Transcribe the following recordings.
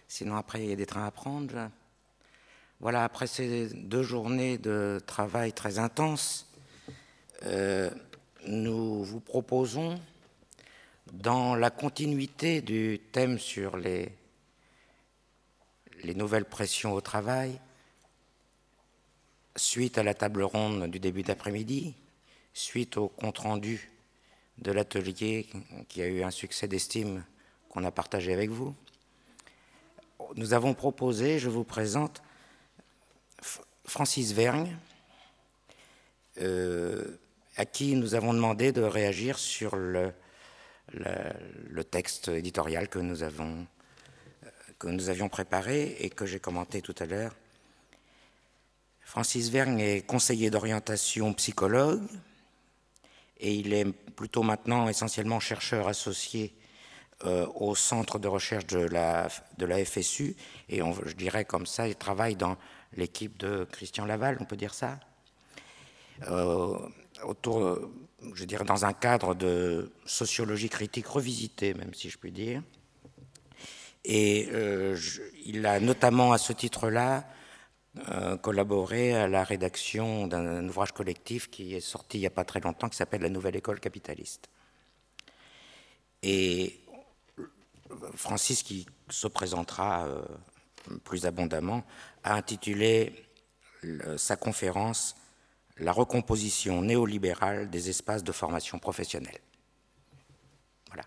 Sinon, après, il y a des trains à prendre. Voilà, après ces 2 journées de travail très intenses, nous vous proposons, dans la continuité du thème sur les nouvelles pressions au travail, suite à la table ronde du début d'après-midi, suite au compte-rendu de l'atelier qui a eu un succès d'estime qu'on a partagé avec vous, nous avons proposé, je vous présente, Francis Vergne, à qui nous avons demandé de réagir sur le texte éditorial que nous avions préparé et que j'ai commenté tout à l'heure. Francis Vergne est conseiller d'orientation psychologue et il est plutôt maintenant essentiellement chercheur associé au centre de recherche de la FSU, et je dirais comme ça, il travaille dans l'équipe de Christian Laval, on peut dire ça, je dirais dans un cadre de sociologie critique revisitée, même si je puis dire. Et il a notamment à ce titre-là collaboré à la rédaction d'un ouvrage collectif qui est sorti il n'y a pas très longtemps, qui s'appelle « La nouvelle école capitaliste ». Et Francis, qui se présentera plus abondamment, a intitulé sa conférence « La recomposition néolibérale des espaces de formation professionnelle ». Voilà.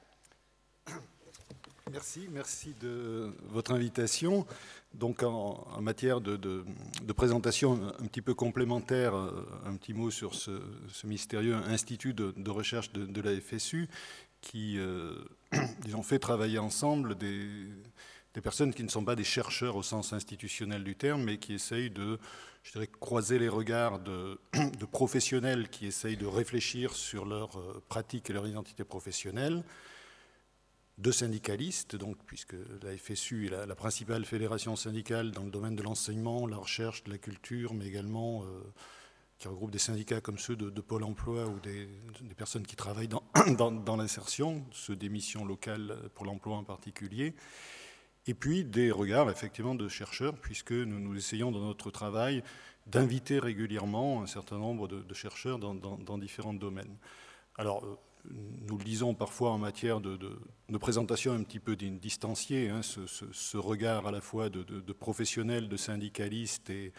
Merci de votre invitation. Donc en matière de présentation un petit peu complémentaire, un petit mot sur ce mystérieux institut de recherche de la FSU qui, disons, fait travailler ensemble des personnes qui ne sont pas des chercheurs au sens institutionnel du terme, mais qui essayent de, je dirais, croiser les regards de professionnels qui essayent de réfléchir sur leur pratique et leur identité professionnelle, de syndicalistes, donc, puisque la FSU est la principale fédération syndicale dans le domaine de l'enseignement, la recherche, de la culture, mais également qui regroupe des syndicats comme ceux de Pôle emploi ou des personnes qui travaillent dans l'insertion, ceux des missions locales pour l'emploi en particulier, et puis des regards effectivement de chercheurs, puisque nous essayons dans notre travail d'inviter régulièrement un certain nombre de chercheurs dans différents domaines. Alors, nous le disons parfois en matière de présentation un petit peu distanciée, hein, ce regard à la fois de professionnels, de syndicalistes et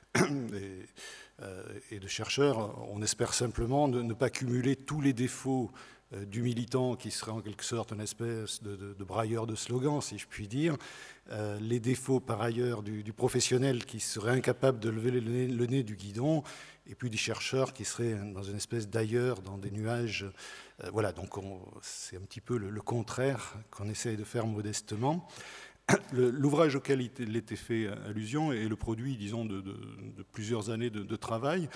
de chercheurs. On espère simplement ne pas cumuler tous les défauts du militant qui serait en quelque sorte une espèce de brailleur de slogan, si je puis dire, les défauts par ailleurs du professionnel qui serait incapable de lever le nez du guidon, et puis des chercheurs qui seraient dans une espèce d'ailleurs, dans des nuages. Voilà, donc c'est un petit peu le contraire qu'on essaye de faire modestement. L'ouvrage auquel il était fait allusion est le produit, disons, de plusieurs années de travail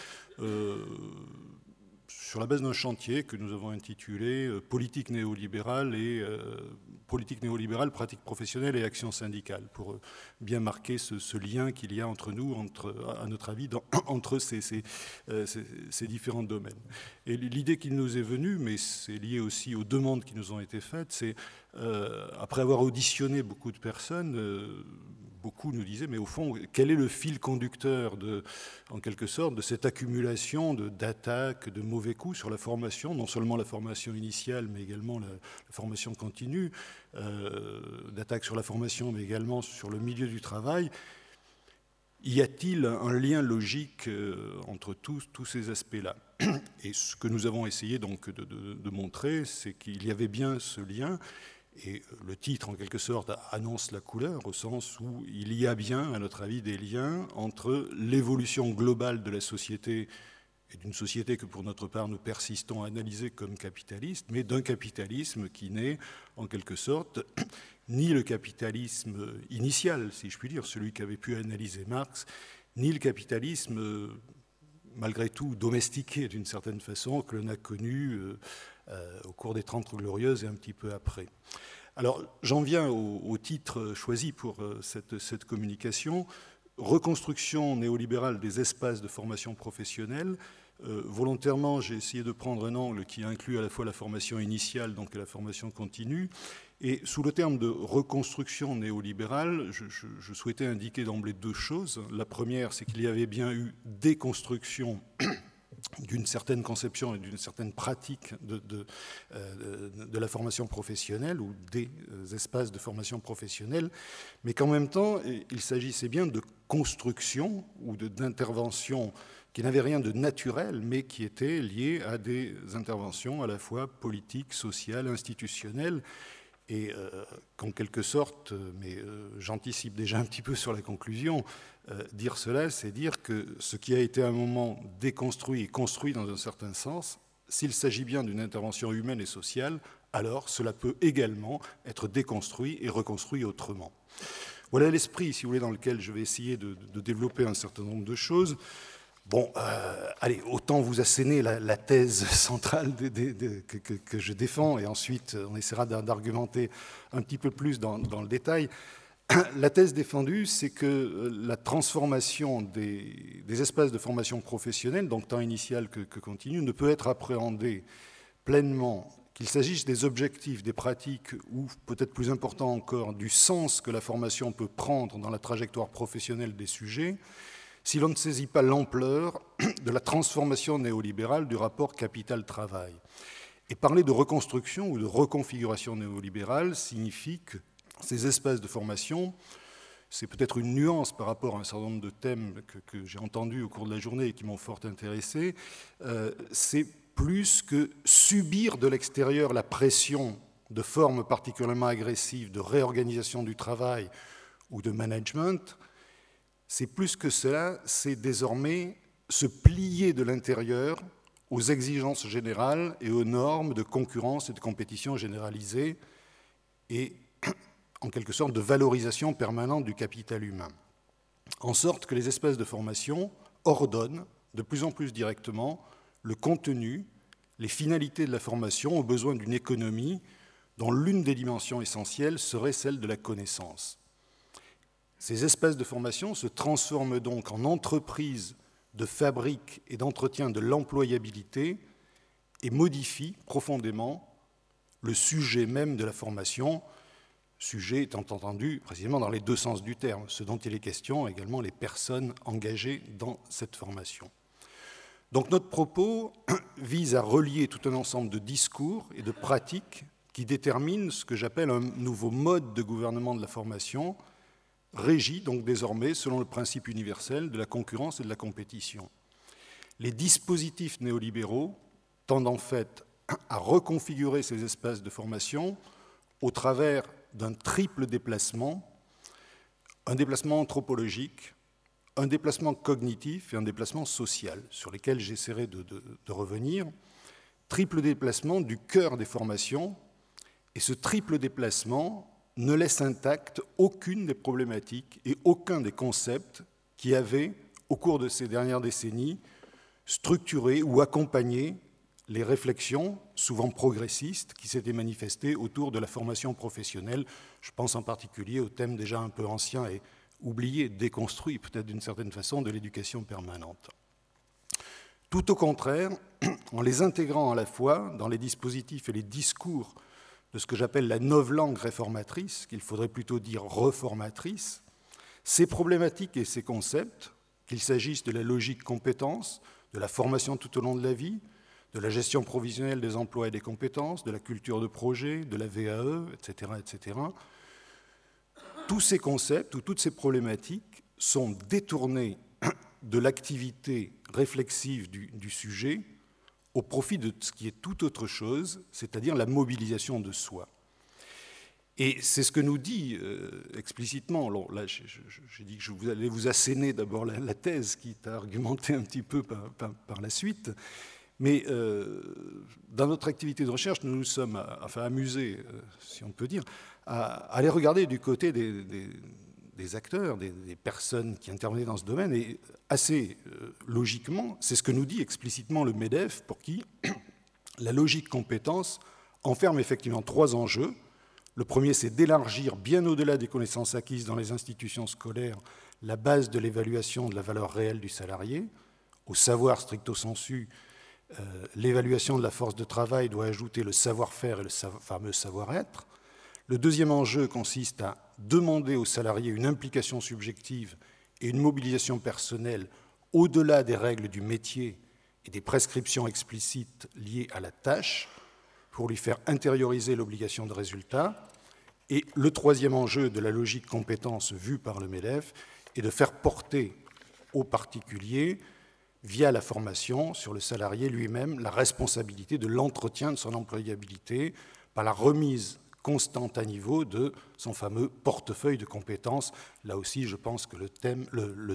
sur la base d'un chantier que nous avons intitulé « Politique néolibérale et politique néolibérale, pratique professionnelle et action syndicale », pour bien marquer ce lien qu'il y a entre nous, à notre avis, entre ces différents domaines. Et l'idée qui nous est venue, mais c'est lié aussi aux demandes qui nous ont été faites, c'est, après avoir auditionné beaucoup de personnes, beaucoup nous disaient, mais au fond, quel est le fil conducteur, en quelque sorte, de cette accumulation d'attaques, de mauvais coups sur la formation, non seulement la formation initiale, mais également la formation continue, d'attaques sur la formation, mais également sur le milieu du travail. Y a-t-il un lien logique entre tous ces aspects-là? Et ce que nous avons essayé donc de montrer, c'est qu'il y avait bien ce lien. Et le titre, en quelque sorte, annonce la couleur, au sens où il y a bien, à notre avis, des liens entre l'évolution globale de la société, et d'une société que, pour notre part, nous persistons à analyser comme capitaliste, mais d'un capitalisme qui n'est, en quelque sorte, ni le capitalisme initial, si je puis dire, celui qu'avait pu analyser Marx, ni le capitalisme, malgré tout, domestiqué, d'une certaine façon, que l'on a connu au cours des 30 Glorieuses et un petit peu après. Alors, j'en viens au titre choisi pour cette communication, « Reconstruction néolibérale des espaces de formation professionnelle ». Volontairement, j'ai essayé de prendre un angle qui inclut à la fois la formation initiale, donc la formation continue, et sous le terme de reconstruction néolibérale, je souhaitais indiquer d'emblée deux choses. La première, c'est qu'il y avait bien eu déconstruction d'une certaine conception et d'une certaine pratique de la formation professionnelle ou des espaces de formation professionnelle, mais qu'en même temps, il s'agissait bien de construction ou d'intervention qui n'avaient rien de naturel, mais qui étaient liées à des interventions à la fois politiques, sociales, institutionnelles, et qu'en quelque sorte, mais j'anticipe déjà un petit peu sur la conclusion, dire cela, c'est dire que ce qui a été à un moment déconstruit et construit dans un certain sens, s'il s'agit bien d'une intervention humaine et sociale, alors cela peut également être déconstruit et reconstruit autrement. Voilà l'esprit, si vous voulez, dans lequel je vais essayer de développer un certain nombre de choses. Bon, allez, autant vous asséner la thèse centrale que je défends, et ensuite on essaiera d'argumenter un petit peu plus dans le détail. La thèse défendue, c'est que la transformation des espaces de formation professionnelle, donc tant initial que continu, ne peut être appréhendée pleinement, qu'il s'agisse des objectifs, des pratiques, ou peut-être plus important encore, du sens que la formation peut prendre dans la trajectoire professionnelle des sujets, si l'on ne saisit pas l'ampleur de la transformation néolibérale du rapport capital-travail. Et parler de reconstruction ou de reconfiguration néolibérale signifie que ces espaces de formation, c'est peut-être une nuance par rapport à un certain nombre de thèmes que j'ai entendus au cours de la journée et qui m'ont fort intéressé, c'est plus que subir de l'extérieur la pression de formes particulièrement agressives de réorganisation du travail ou de management. C'est plus que cela, c'est désormais se plier de l'intérieur aux exigences générales et aux normes de concurrence et de compétition généralisée et, en quelque sorte, de valorisation permanente du capital humain. En sorte que les espaces de formation ordonnent de plus en plus directement le contenu, les finalités de la formation aux besoins d'une économie dont l'une des dimensions essentielles serait celle de la connaissance. Ces espaces de formation se transforment donc en entreprises de fabrique et d'entretien de l'employabilité et modifient profondément le sujet même de la formation, sujet étant entendu précisément dans les deux sens du terme, ce dont il est question également les personnes engagées dans cette formation. Donc notre propos vise à relier tout un ensemble de discours et de pratiques qui déterminent ce que j'appelle un nouveau mode de gouvernement de la formation, régi donc désormais selon le principe universel de la concurrence et de la compétition. Les dispositifs néolibéraux tendent en fait à reconfigurer ces espaces de formation au travers d'un triple déplacement, un déplacement anthropologique, un déplacement cognitif et un déplacement social, sur lesquels j'essaierai de revenir. Triple déplacement du cœur des formations, et ce triple déplacement ne laisse intacte aucune des problématiques et aucun des concepts qui avaient, au cours de ces dernières décennies, structuré ou accompagné les réflexions, souvent progressistes, qui s'étaient manifestées autour de la formation professionnelle. Je pense en particulier au thème déjà un peu ancien et oublié, déconstruit peut-être d'une certaine façon, de l'éducation permanente. Tout au contraire, en les intégrant à la fois dans les dispositifs et les discours de ce que j'appelle la novlangue réformatrice, qu'il faudrait plutôt dire reformatrice, ces problématiques et ces concepts, qu'il s'agisse de la logique compétence, de la formation tout au long de la vie, de la gestion provisionnelle des emplois et des compétences, de la culture de projet, de la VAE, etc., etc., tous ces concepts ou toutes ces problématiques sont détournés de l'activité réflexive du sujet au profit de ce qui est tout autre chose, c'est-à-dire la mobilisation de soi. Et c'est ce que nous dit explicitement, alors là j'ai dit que je allais vous asséner d'abord la thèse, quitte à argumenter un petit peu par la suite, mais dans notre activité de recherche, nous nous sommes amusés, si on peut dire, à aller regarder du côté des acteurs, des personnes qui intervenaient dans ce domaine, et assez logiquement, c'est ce que nous dit explicitement le MEDEF, pour qui la logique compétence enferme effectivement trois enjeux. Le premier, c'est d'élargir bien au-delà des connaissances acquises dans les institutions scolaires la base de l'évaluation de la valeur réelle du salarié, au savoir stricto sensu, l'évaluation de la force de travail doit ajouter le savoir-faire et le fameux savoir-être. Le deuxième enjeu consiste à demander aux salariés une implication subjective et une mobilisation personnelle au-delà des règles du métier et des prescriptions explicites liées à la tâche pour lui faire intérioriser l'obligation de résultat. Et le troisième enjeu de la logique compétence vue par le MEDEF est de faire porter aux particuliers, via la formation, sur le salarié lui-même, la responsabilité de l'entretien de son employabilité par la remise constante à niveau de son fameux portefeuille de compétences. Là aussi, je pense que le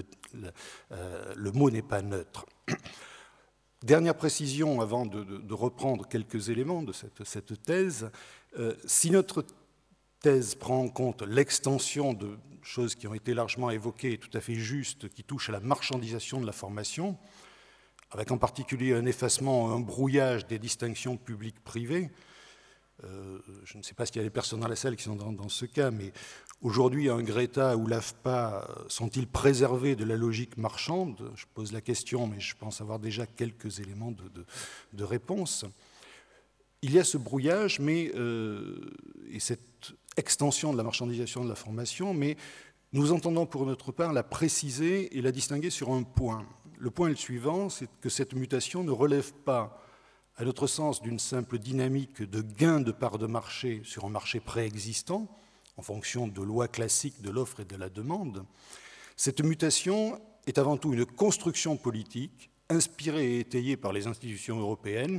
mot n'est pas neutre. Dernière précision avant de reprendre quelques éléments de cette thèse. Si notre thèse prend en compte l'extension de choses qui ont été largement évoquées et tout à fait justes, qui touchent à la marchandisation de la formation, avec en particulier un effacement, un brouillage des distinctions publiques-privées. Je ne sais pas s'il y a des personnes dans la salle qui sont dans ce cas, mais aujourd'hui, un Greta ou l'AFPA sont-ils préservés de la logique marchande? Je pose la question, mais je pense avoir déjà quelques éléments de réponse. Il y a ce brouillage et cette extension de la marchandisation de la formation, mais nous entendons pour notre part la préciser et la distinguer sur un point. Le point est le suivant, c'est que cette mutation ne relève pas, à notre sens, d'une simple dynamique de gain de part de marché sur un marché préexistant, en fonction de lois classiques de l'offre et de la demande. Cette mutation est avant tout une construction politique inspirée et étayée par les institutions européennes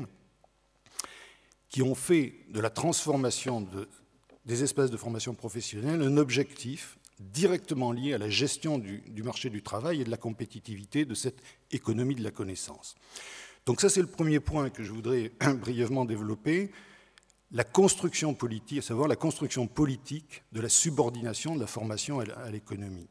qui ont fait de la transformation des espaces de formation professionnelle un objectif directement lié à la gestion du marché du travail et de la compétitivité de cette économie de la connaissance. Donc ça, c'est le premier point que je voudrais brièvement développer, la construction politique, à savoir la construction politique de la subordination de la formation à l'économie.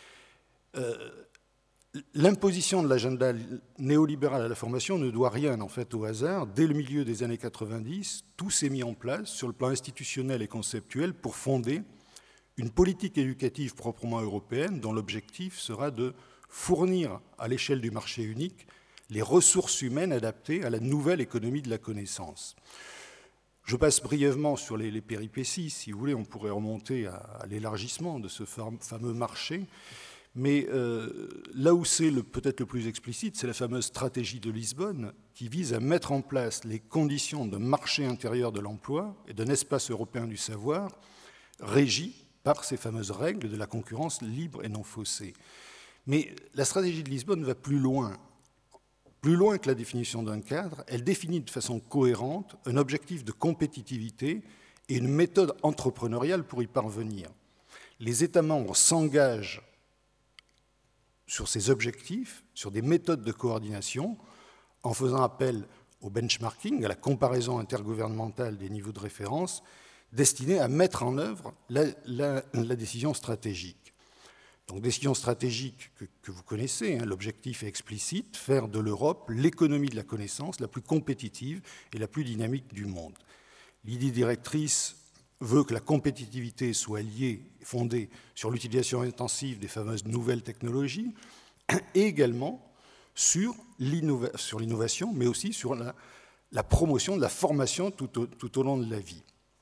L'imposition de l'agenda néolibéral à la formation ne doit rien en fait au hasard. Dès le milieu des années 90, tout s'est mis en place sur le plan institutionnel et conceptuel pour fonder une politique éducative proprement européenne dont l'objectif sera de fournir à l'échelle du marché unique les ressources humaines adaptées à la nouvelle économie de la connaissance. Je passe brièvement sur les péripéties. Si vous voulez, on pourrait remonter à l'élargissement de ce fameux marché. Mais là où c'est peut-être le plus explicite, c'est la fameuse stratégie de Lisbonne qui vise à mettre en place les conditions de marché intérieur de l'emploi et d'un espace européen du savoir régi par ces fameuses règles de la concurrence libre et non faussée. Mais la stratégie de Lisbonne va plus loin que la définition d'un cadre. Elle définit de façon cohérente un objectif de compétitivité et une méthode entrepreneuriale pour y parvenir. Les États membres s'engagent sur ces objectifs, sur des méthodes de coordination, en faisant appel au benchmarking, à la comparaison intergouvernementale des niveaux de référence, destinée à mettre en œuvre la décision stratégique. Donc, décision stratégique que vous connaissez, l'objectif est explicite, faire de l'Europe l'économie de la connaissance la plus compétitive et la plus dynamique du monde. L'idée directrice veut que la compétitivité soit fondée sur l'utilisation intensive des fameuses nouvelles technologies et également sur l'innovation, mais aussi sur la promotion de la formation tout au long de la vie.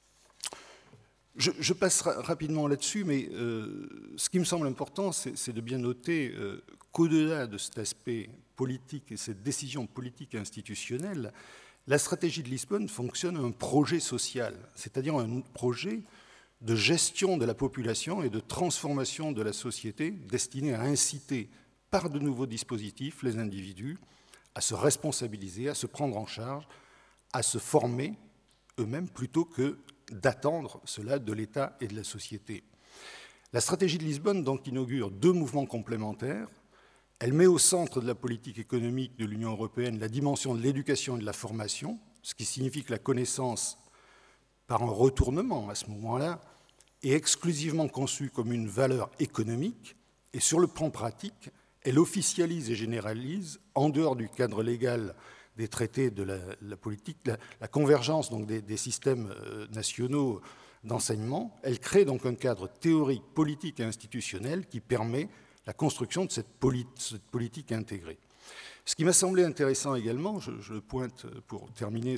Je passe rapidement là-dessus, mais ce qui me semble important, c'est de bien noter qu'au-delà de cet aspect politique et cette décision politique et institutionnelle, la stratégie de Lisbonne fonctionne un projet social, c'est-à-dire un projet de gestion de la population et de transformation de la société destiné à inciter par de nouveaux dispositifs les individus à se responsabiliser, à se prendre en charge, à se former eux-mêmes plutôt que d'attendre cela de l'État et de la société. La stratégie de Lisbonne donc inaugure deux mouvements complémentaires. Elle met au centre de la politique économique de l'Union européenne la dimension de l'éducation et de la formation, ce qui signifie que la connaissance, par un retournement à ce moment-là, est exclusivement conçue comme une valeur économique et sur le plan pratique, elle officialise et généralise, en dehors du cadre légal des traités de la politique, la convergence donc des systèmes nationaux d'enseignement. Elle crée donc un cadre théorique, politique et institutionnel qui permet la construction de cette politique intégrée. Ce qui m'a semblé intéressant également, je le pointe pour terminer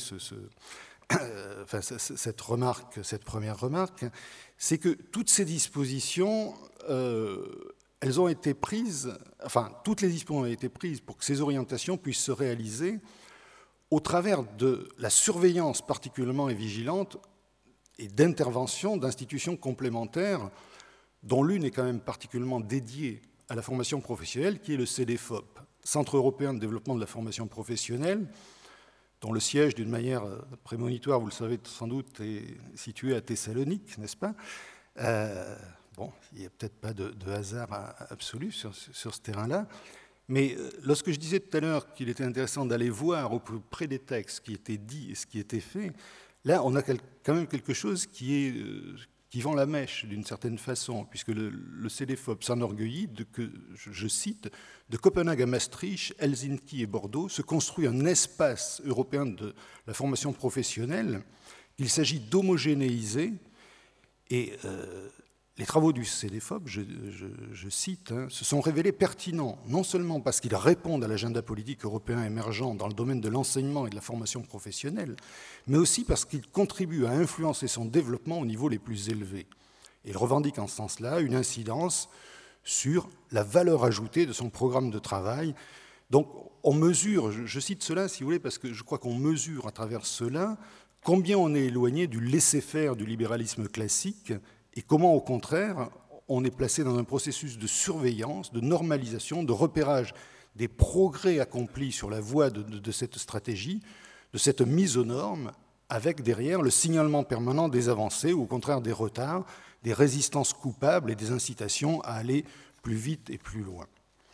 cette première remarque, c'est que toutes ces dispositions, elles ont été prises, toutes les dispositions ont été prises pour que ces orientations puissent se réaliser au travers de la surveillance particulièrement et vigilante et d'intervention d'institutions complémentaires, dont l'une est quand même particulièrement dédiée à la formation professionnelle, qui est le CEDEFOP, Centre européen de développement de la formation professionnelle, dont le siège, d'une manière prémonitoire, vous le savez sans doute, est situé à Thessalonique, n'est-ce pas ? Il n'y a peut-être pas de hasard absolu sur ce terrain-là, mais lorsque je disais tout à l'heure qu'il était intéressant d'aller voir au plus près des textes ce qui était dit et ce qui était fait, là, on a quand même quelque chose qui vend la mèche d'une certaine façon, puisque le CEDEFOP s'enorgueillit que, je cite, de Copenhague à Maastricht, Helsinki et Bordeaux se construit un espace européen de la formation professionnelle qu'il s'agit d'homogénéiser, et les travaux du CEDEFOP, je cite, se sont révélés pertinents, non seulement parce qu'ils répondent à l'agenda politique européen émergent dans le domaine de l'enseignement et de la formation professionnelle, mais aussi parce qu'ils contribuent à influencer son développement au niveau les plus élevés. Et ils revendiquent en ce sens-là une incidence sur la valeur ajoutée de son programme de travail. Donc on mesure, je cite cela si vous voulez, parce que je crois qu'on mesure à travers cela combien on est éloigné du laisser-faire du libéralisme classique, et comment, au contraire, on est placé dans un processus de surveillance, de normalisation, de repérage des progrès accomplis sur la voie de cette stratégie, de cette mise aux normes, avec derrière le signalement permanent des avancées, ou au contraire des retards, des résistances coupables et des incitations à aller plus vite et plus loin.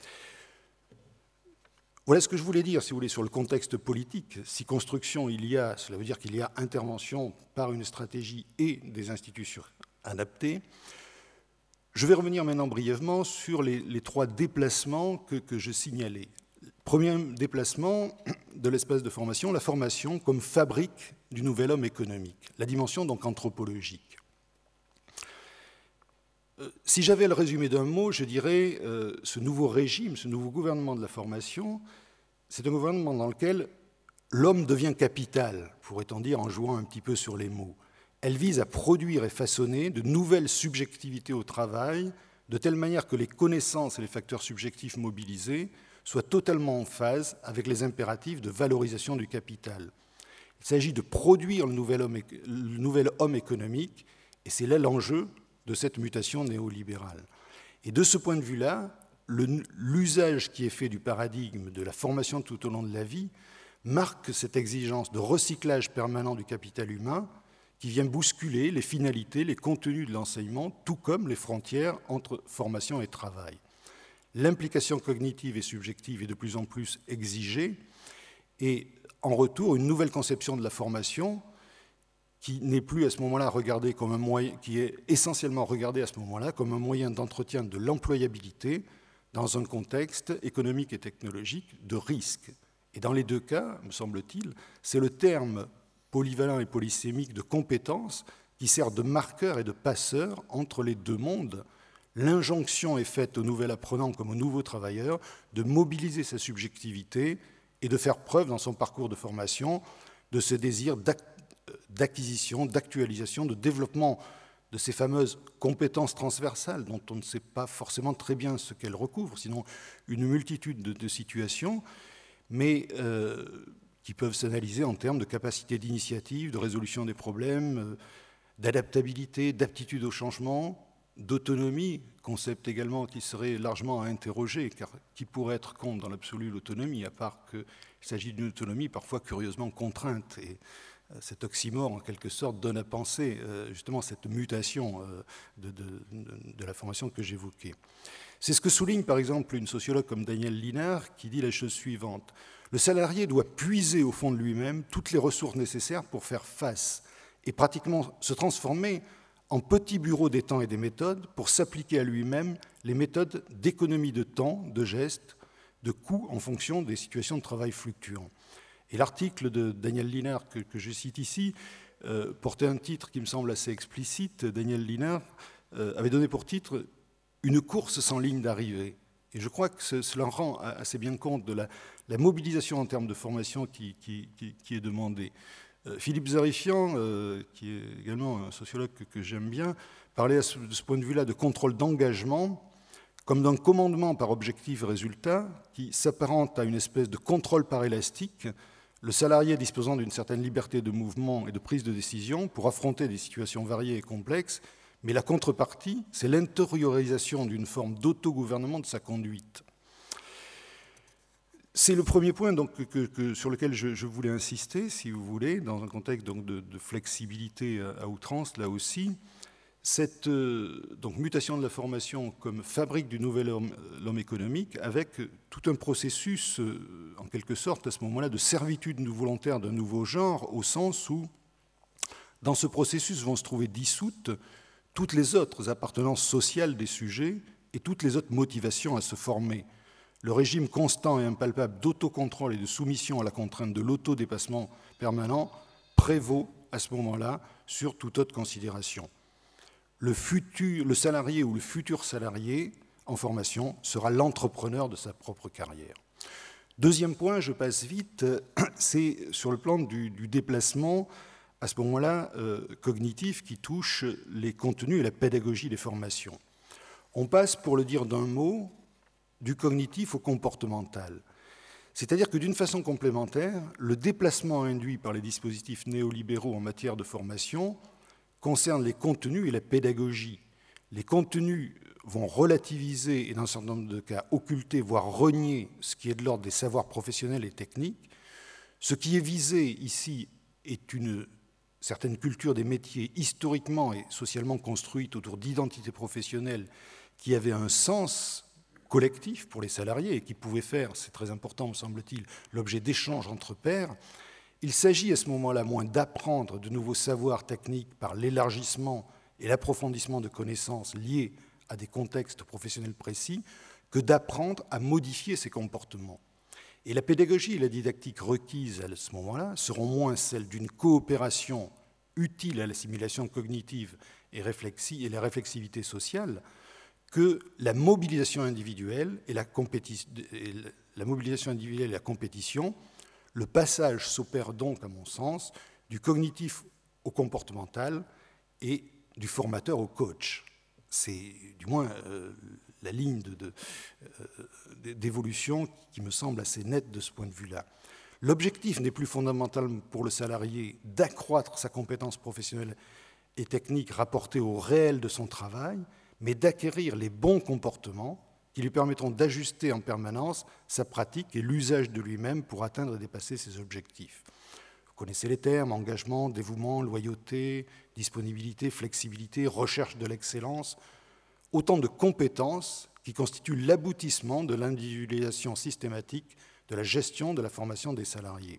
Voilà ce que je voulais dire, si vous voulez, sur le contexte politique. Si construction il y a, cela veut dire qu'il y a intervention par une stratégie et des institutions adapté. Je vais revenir maintenant brièvement sur les trois déplacements que je signalais. Premier déplacement de l'espace de formation, la formation comme fabrique du nouvel homme économique, la dimension donc anthropologique. Si j'avais à le résumer d'un mot, je dirais ce nouveau régime, ce nouveau gouvernement de la formation, c'est un gouvernement dans lequel l'homme devient capital, pourrait-on dire en jouant un petit peu sur les mots. Elle vise à produire et façonner de nouvelles subjectivités au travail, de telle manière que les connaissances et les facteurs subjectifs mobilisés soient totalement en phase avec les impératifs de valorisation du capital. Il s'agit de produire le nouvel homme économique, et c'est là l'enjeu de cette mutation néolibérale. Et de ce point de vue-là, l'usage qui est fait du paradigme de la formation tout au long de la vie marque cette exigence de recyclage permanent du capital humain, qui vient bousculer les finalités, les contenus de l'enseignement, tout comme les frontières entre formation et travail. L'implication cognitive et subjective est de plus en plus exigée, et en retour, une nouvelle conception de la formation qui n'est plus à ce moment-là regardée comme un moyen, qui est essentiellement regardée à ce moment-là comme un moyen d'entretien de l'employabilité dans un contexte économique et technologique de risque. Et dans les deux cas, me semble-t-il, c'est le terme polyvalent et polysémique de compétences qui sert de marqueur et de passeur entre les deux mondes. L'injonction est faite au nouvel apprenant comme au nouveau travailleur de mobiliser sa subjectivité et de faire preuve dans son parcours de formation de ce désir d'acquisition, d'actualisation, de développement de ces fameuses compétences transversales dont on ne sait pas forcément très bien ce qu'elles recouvrent, sinon une multitude de situations, mais qui peuvent s'analyser en termes de capacité d'initiative, de résolution des problèmes, d'adaptabilité, d'aptitude au changement, d'autonomie, concept également qui serait largement à interroger, car qui pourrait être contre dans l'absolu l'autonomie, à part qu'il s'agit d'une autonomie parfois curieusement contrainte. Et cet oxymore, en quelque sorte, donne à penser justement cette mutation de la formation que j'évoquais. C'est ce que souligne par exemple une sociologue comme Danielle Linard, qui dit la chose suivante. Le salarié doit puiser au fond de lui-même toutes les ressources nécessaires pour faire face et pratiquement se transformer en petit bureau des temps et des méthodes pour s'appliquer à lui-même les méthodes d'économie de temps, de gestes, de coûts en fonction des situations de travail fluctuantes. Et l'article de Danielle Linard que je cite ici portait un titre qui me semble assez explicite. Danielle Linard avait donné pour titre « Une course sans ligne d'arrivée ». Et je crois que cela rend assez bien compte de la mobilisation en termes de formation qui est demandée. Philippe Zarifian, qui est également un sociologue que j'aime bien, parlait de ce point de vue-là de contrôle d'engagement comme d'un commandement par objectif et résultat qui s'apparente à une espèce de contrôle par élastique, le salarié disposant d'une certaine liberté de mouvement et de prise de décision pour affronter des situations variées et complexes, mais la contrepartie, c'est l'intériorisation d'une forme d'autogouvernement de sa conduite. C'est le premier point donc, sur lequel je voulais insister, si vous voulez, dans un contexte donc, de flexibilité à outrance, là aussi. Cette donc, mutation de la formation comme fabrique du nouvel homme économique, avec tout un processus, en quelque sorte, à ce moment-là, de servitude volontaire d'un nouveau genre, au sens où, dans ce processus, vont se trouver dissoutes toutes les autres appartenances sociales des sujets et toutes les autres motivations à se former. Le régime constant et impalpable d'autocontrôle et de soumission à la contrainte de l'autodépassement permanent prévaut à ce moment-là sur toute autre considération. Le salarié ou le futur salarié en formation sera l'entrepreneur de sa propre carrière. Deuxième point, je passe vite, c'est sur le plan du déplacement, à ce moment-là, cognitif qui touche les contenus et la pédagogie des formations. On passe, pour le dire d'un mot, du cognitif au comportemental. C'est-à-dire que d'une façon complémentaire, le déplacement induit par les dispositifs néolibéraux en matière de formation concerne les contenus et la pédagogie. Les contenus vont relativiser et dans un certain nombre de cas occulter, voire renier ce qui est de l'ordre des savoirs professionnels et techniques. Ce qui est visé ici est une certaine culture des métiers historiquement et socialement construite autour d'identités professionnelles qui avaient un sens collectif pour les salariés et qui pouvaient faire, c'est très important me semble-t-il, l'objet d'échanges entre pairs. Il s'agit à ce moment-là moins d'apprendre de nouveaux savoirs techniques par l'élargissement et l'approfondissement de connaissances liées à des contextes professionnels précis que d'apprendre à modifier ces comportements. Et la pédagogie et la didactique requises à ce moment-là seront moins celles d'une coopération utile à l'assimilation cognitive et la réflexivité sociale que la mobilisation individuelle et la compétition. Le passage s'opère donc, à mon sens, du cognitif au comportemental et du formateur au coach. C'est du moins la ligne d'évolution qui me semble assez nette de ce point de vue-là. L'objectif n'est plus fondamental pour le salarié d'accroître sa compétence professionnelle et technique rapportée au réel de son travail, mais d'acquérir les bons comportements qui lui permettront d'ajuster en permanence sa pratique et l'usage de lui-même pour atteindre et dépasser ses objectifs. Vous connaissez les termes: engagement, dévouement, loyauté, disponibilité, flexibilité, recherche de l'excellence, autant de compétences qui constituent l'aboutissement de l'individualisation systématique de la gestion de la formation des salariés.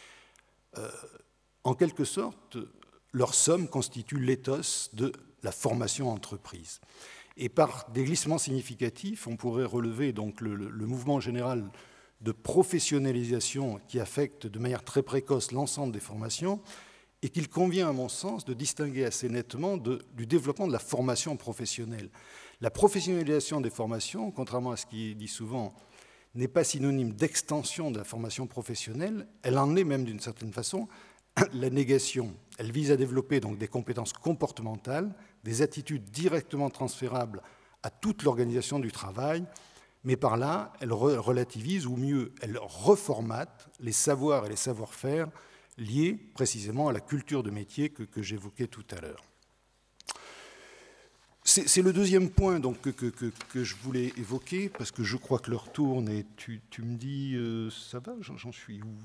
En quelque sorte, leur somme constitue l'éthos de la formation entreprise. Et par des glissements significatifs, on pourrait relever donc le mouvement général de professionnalisation qui affecte de manière très précoce l'ensemble des formations et qu'il convient, à mon sens, de distinguer assez nettement du développement de la formation professionnelle. La professionnalisation des formations, contrairement à ce qui est dit souvent, n'est pas synonyme d'extension de la formation professionnelle, elle en est même d'une certaine façon la négation. Elle vise à développer donc des compétences comportementales, des attitudes directement transférables à toute l'organisation du travail, mais par là, elle relativise, ou mieux, elle reformate les savoirs et les savoir-faire liés précisément à la culture de métier que j'évoquais tout à l'heure. C'est le deuxième point donc, que je voulais évoquer, parce que je crois que l'heure tourne et tu me dis, ça va, j'en suis où?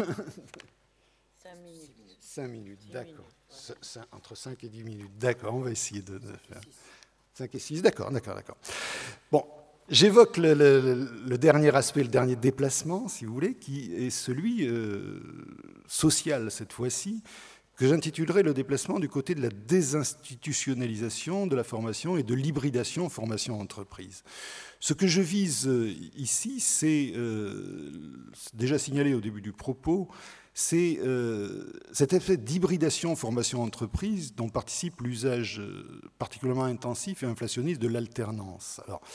5 minutes. 5 minutes, d'accord. Entre 5 et 10 minutes, d'accord, on va essayer de faire. 5 et 6, d'accord. Bon, j'évoque le dernier aspect, le dernier déplacement, si vous voulez, qui est celui social cette fois-ci, que j'intitulerai le déplacement du côté de la désinstitutionnalisation de la formation et de l'hybridation formation-entreprise. Ce que je vise ici, c'est déjà signalé au début du propos, c'est cet effet d'hybridation formation-entreprise dont participe l'usage particulièrement intensif et inflationniste de l'alternance. Alors,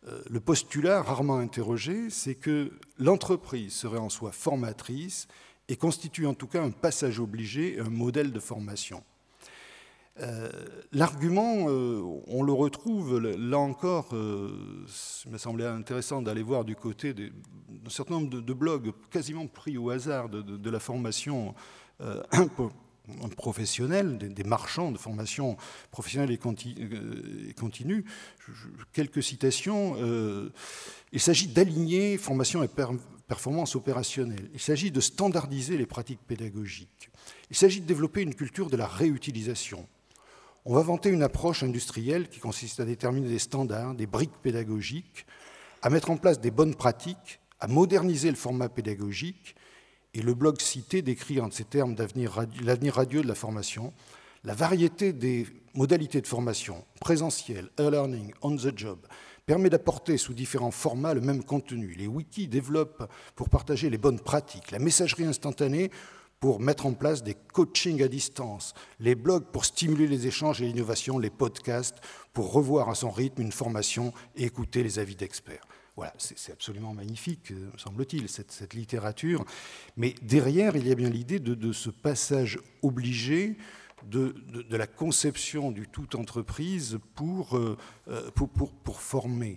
Le postulat rarement interrogé, c'est que l'entreprise serait en soi formatrice et constitue en tout cas un passage obligé, un modèle de formation. L'argument, on le retrouve, là encore, il m'a semblé intéressant d'aller voir du côté d'un certain nombre de blogs quasiment pris au hasard de la formation professionnelle, des marchands de formation professionnelle et continue. Quelques citations. Il s'agit d'aligner formation et performance opérationnelle. Il s'agit de standardiser les pratiques pédagogiques. Il s'agit de développer une culture de la réutilisation. On va vanter une approche industrielle qui consiste à déterminer des standards, des briques pédagogiques, à mettre en place des bonnes pratiques, à moderniser le format pédagogique. Et le blog cité décrit en ces termes l'avenir radieux de la formation, la variété des modalités de formation, présentiel, e-learning, on the job, permet d'apporter sous différents formats le même contenu. Les wikis développent pour partager les bonnes pratiques, la messagerie instantanée pour mettre en place des coachings à distance, les blogs pour stimuler les échanges et l'innovation, les podcasts pour revoir à son rythme une formation et écouter les avis d'experts. Voilà, c'est absolument magnifique, me semble-t-il, cette littérature. Mais derrière, il y a bien l'idée de ce passage obligé de la conception du tout entreprise pour former.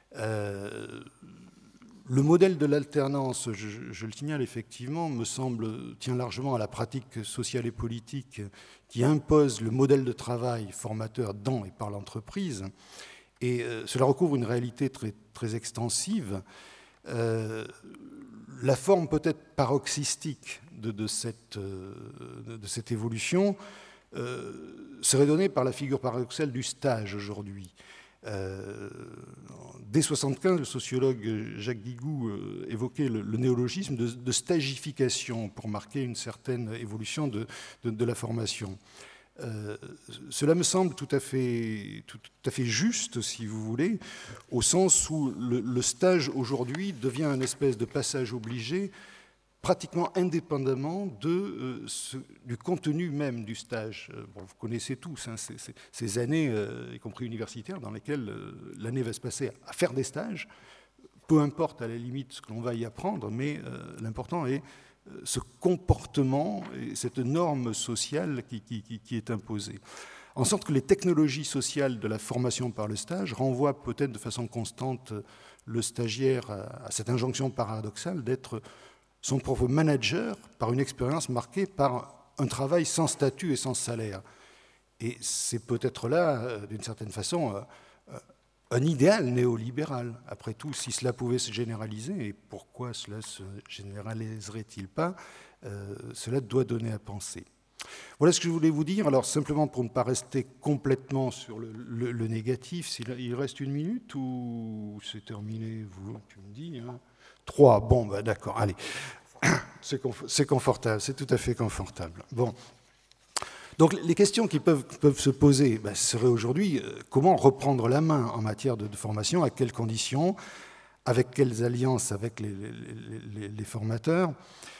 Le modèle de l'alternance, je le signale effectivement, me semble tient largement à la pratique sociale et politique qui impose le modèle de travail formateur dans et par l'entreprise. Et cela recouvre une réalité très, très extensive. La forme peut-être paroxystique de cette évolution serait donnée par la figure paradoxale du stage aujourd'hui. Dès 1975, le sociologue Jacques Guigou évoquait le néologisme de stagification pour marquer une certaine évolution de la formation. Cela me semble tout à fait juste, si vous voulez, au sens où le stage aujourd'hui devient une espèce de passage obligé, pratiquement indépendamment du contenu même du stage. Bon, vous connaissez tous ces années, y compris universitaires, dans lesquelles l'année va se passer à faire des stages, peu importe à la limite ce que l'on va y apprendre, mais l'important est ce comportement et cette norme sociale qui est imposée. En sorte que les technologies sociales de la formation par le stage renvoient peut-être de façon constante le stagiaire à cette injonction paradoxale d'être son propre manager par une expérience marquée par un travail sans statut et sans salaire. Et c'est peut-être là, d'une certaine façon, un idéal néolibéral. Après tout, si cela pouvait se généraliser, et pourquoi cela se généraliserait-il pas, cela doit donner à penser. Voilà ce que je voulais vous dire. Alors, simplement pour ne pas rester complètement sur le négatif, il reste 1 minute ou c'est terminé, vous, tu me dis, hein 3, bon, bah, d'accord, allez. C'est confortable, c'est tout à fait confortable. Bon. Donc les questions qui peuvent se poser seraient aujourd'hui comment reprendre la main en matière de formation, à quelles conditions, avec quelles alliances avec les formateurs.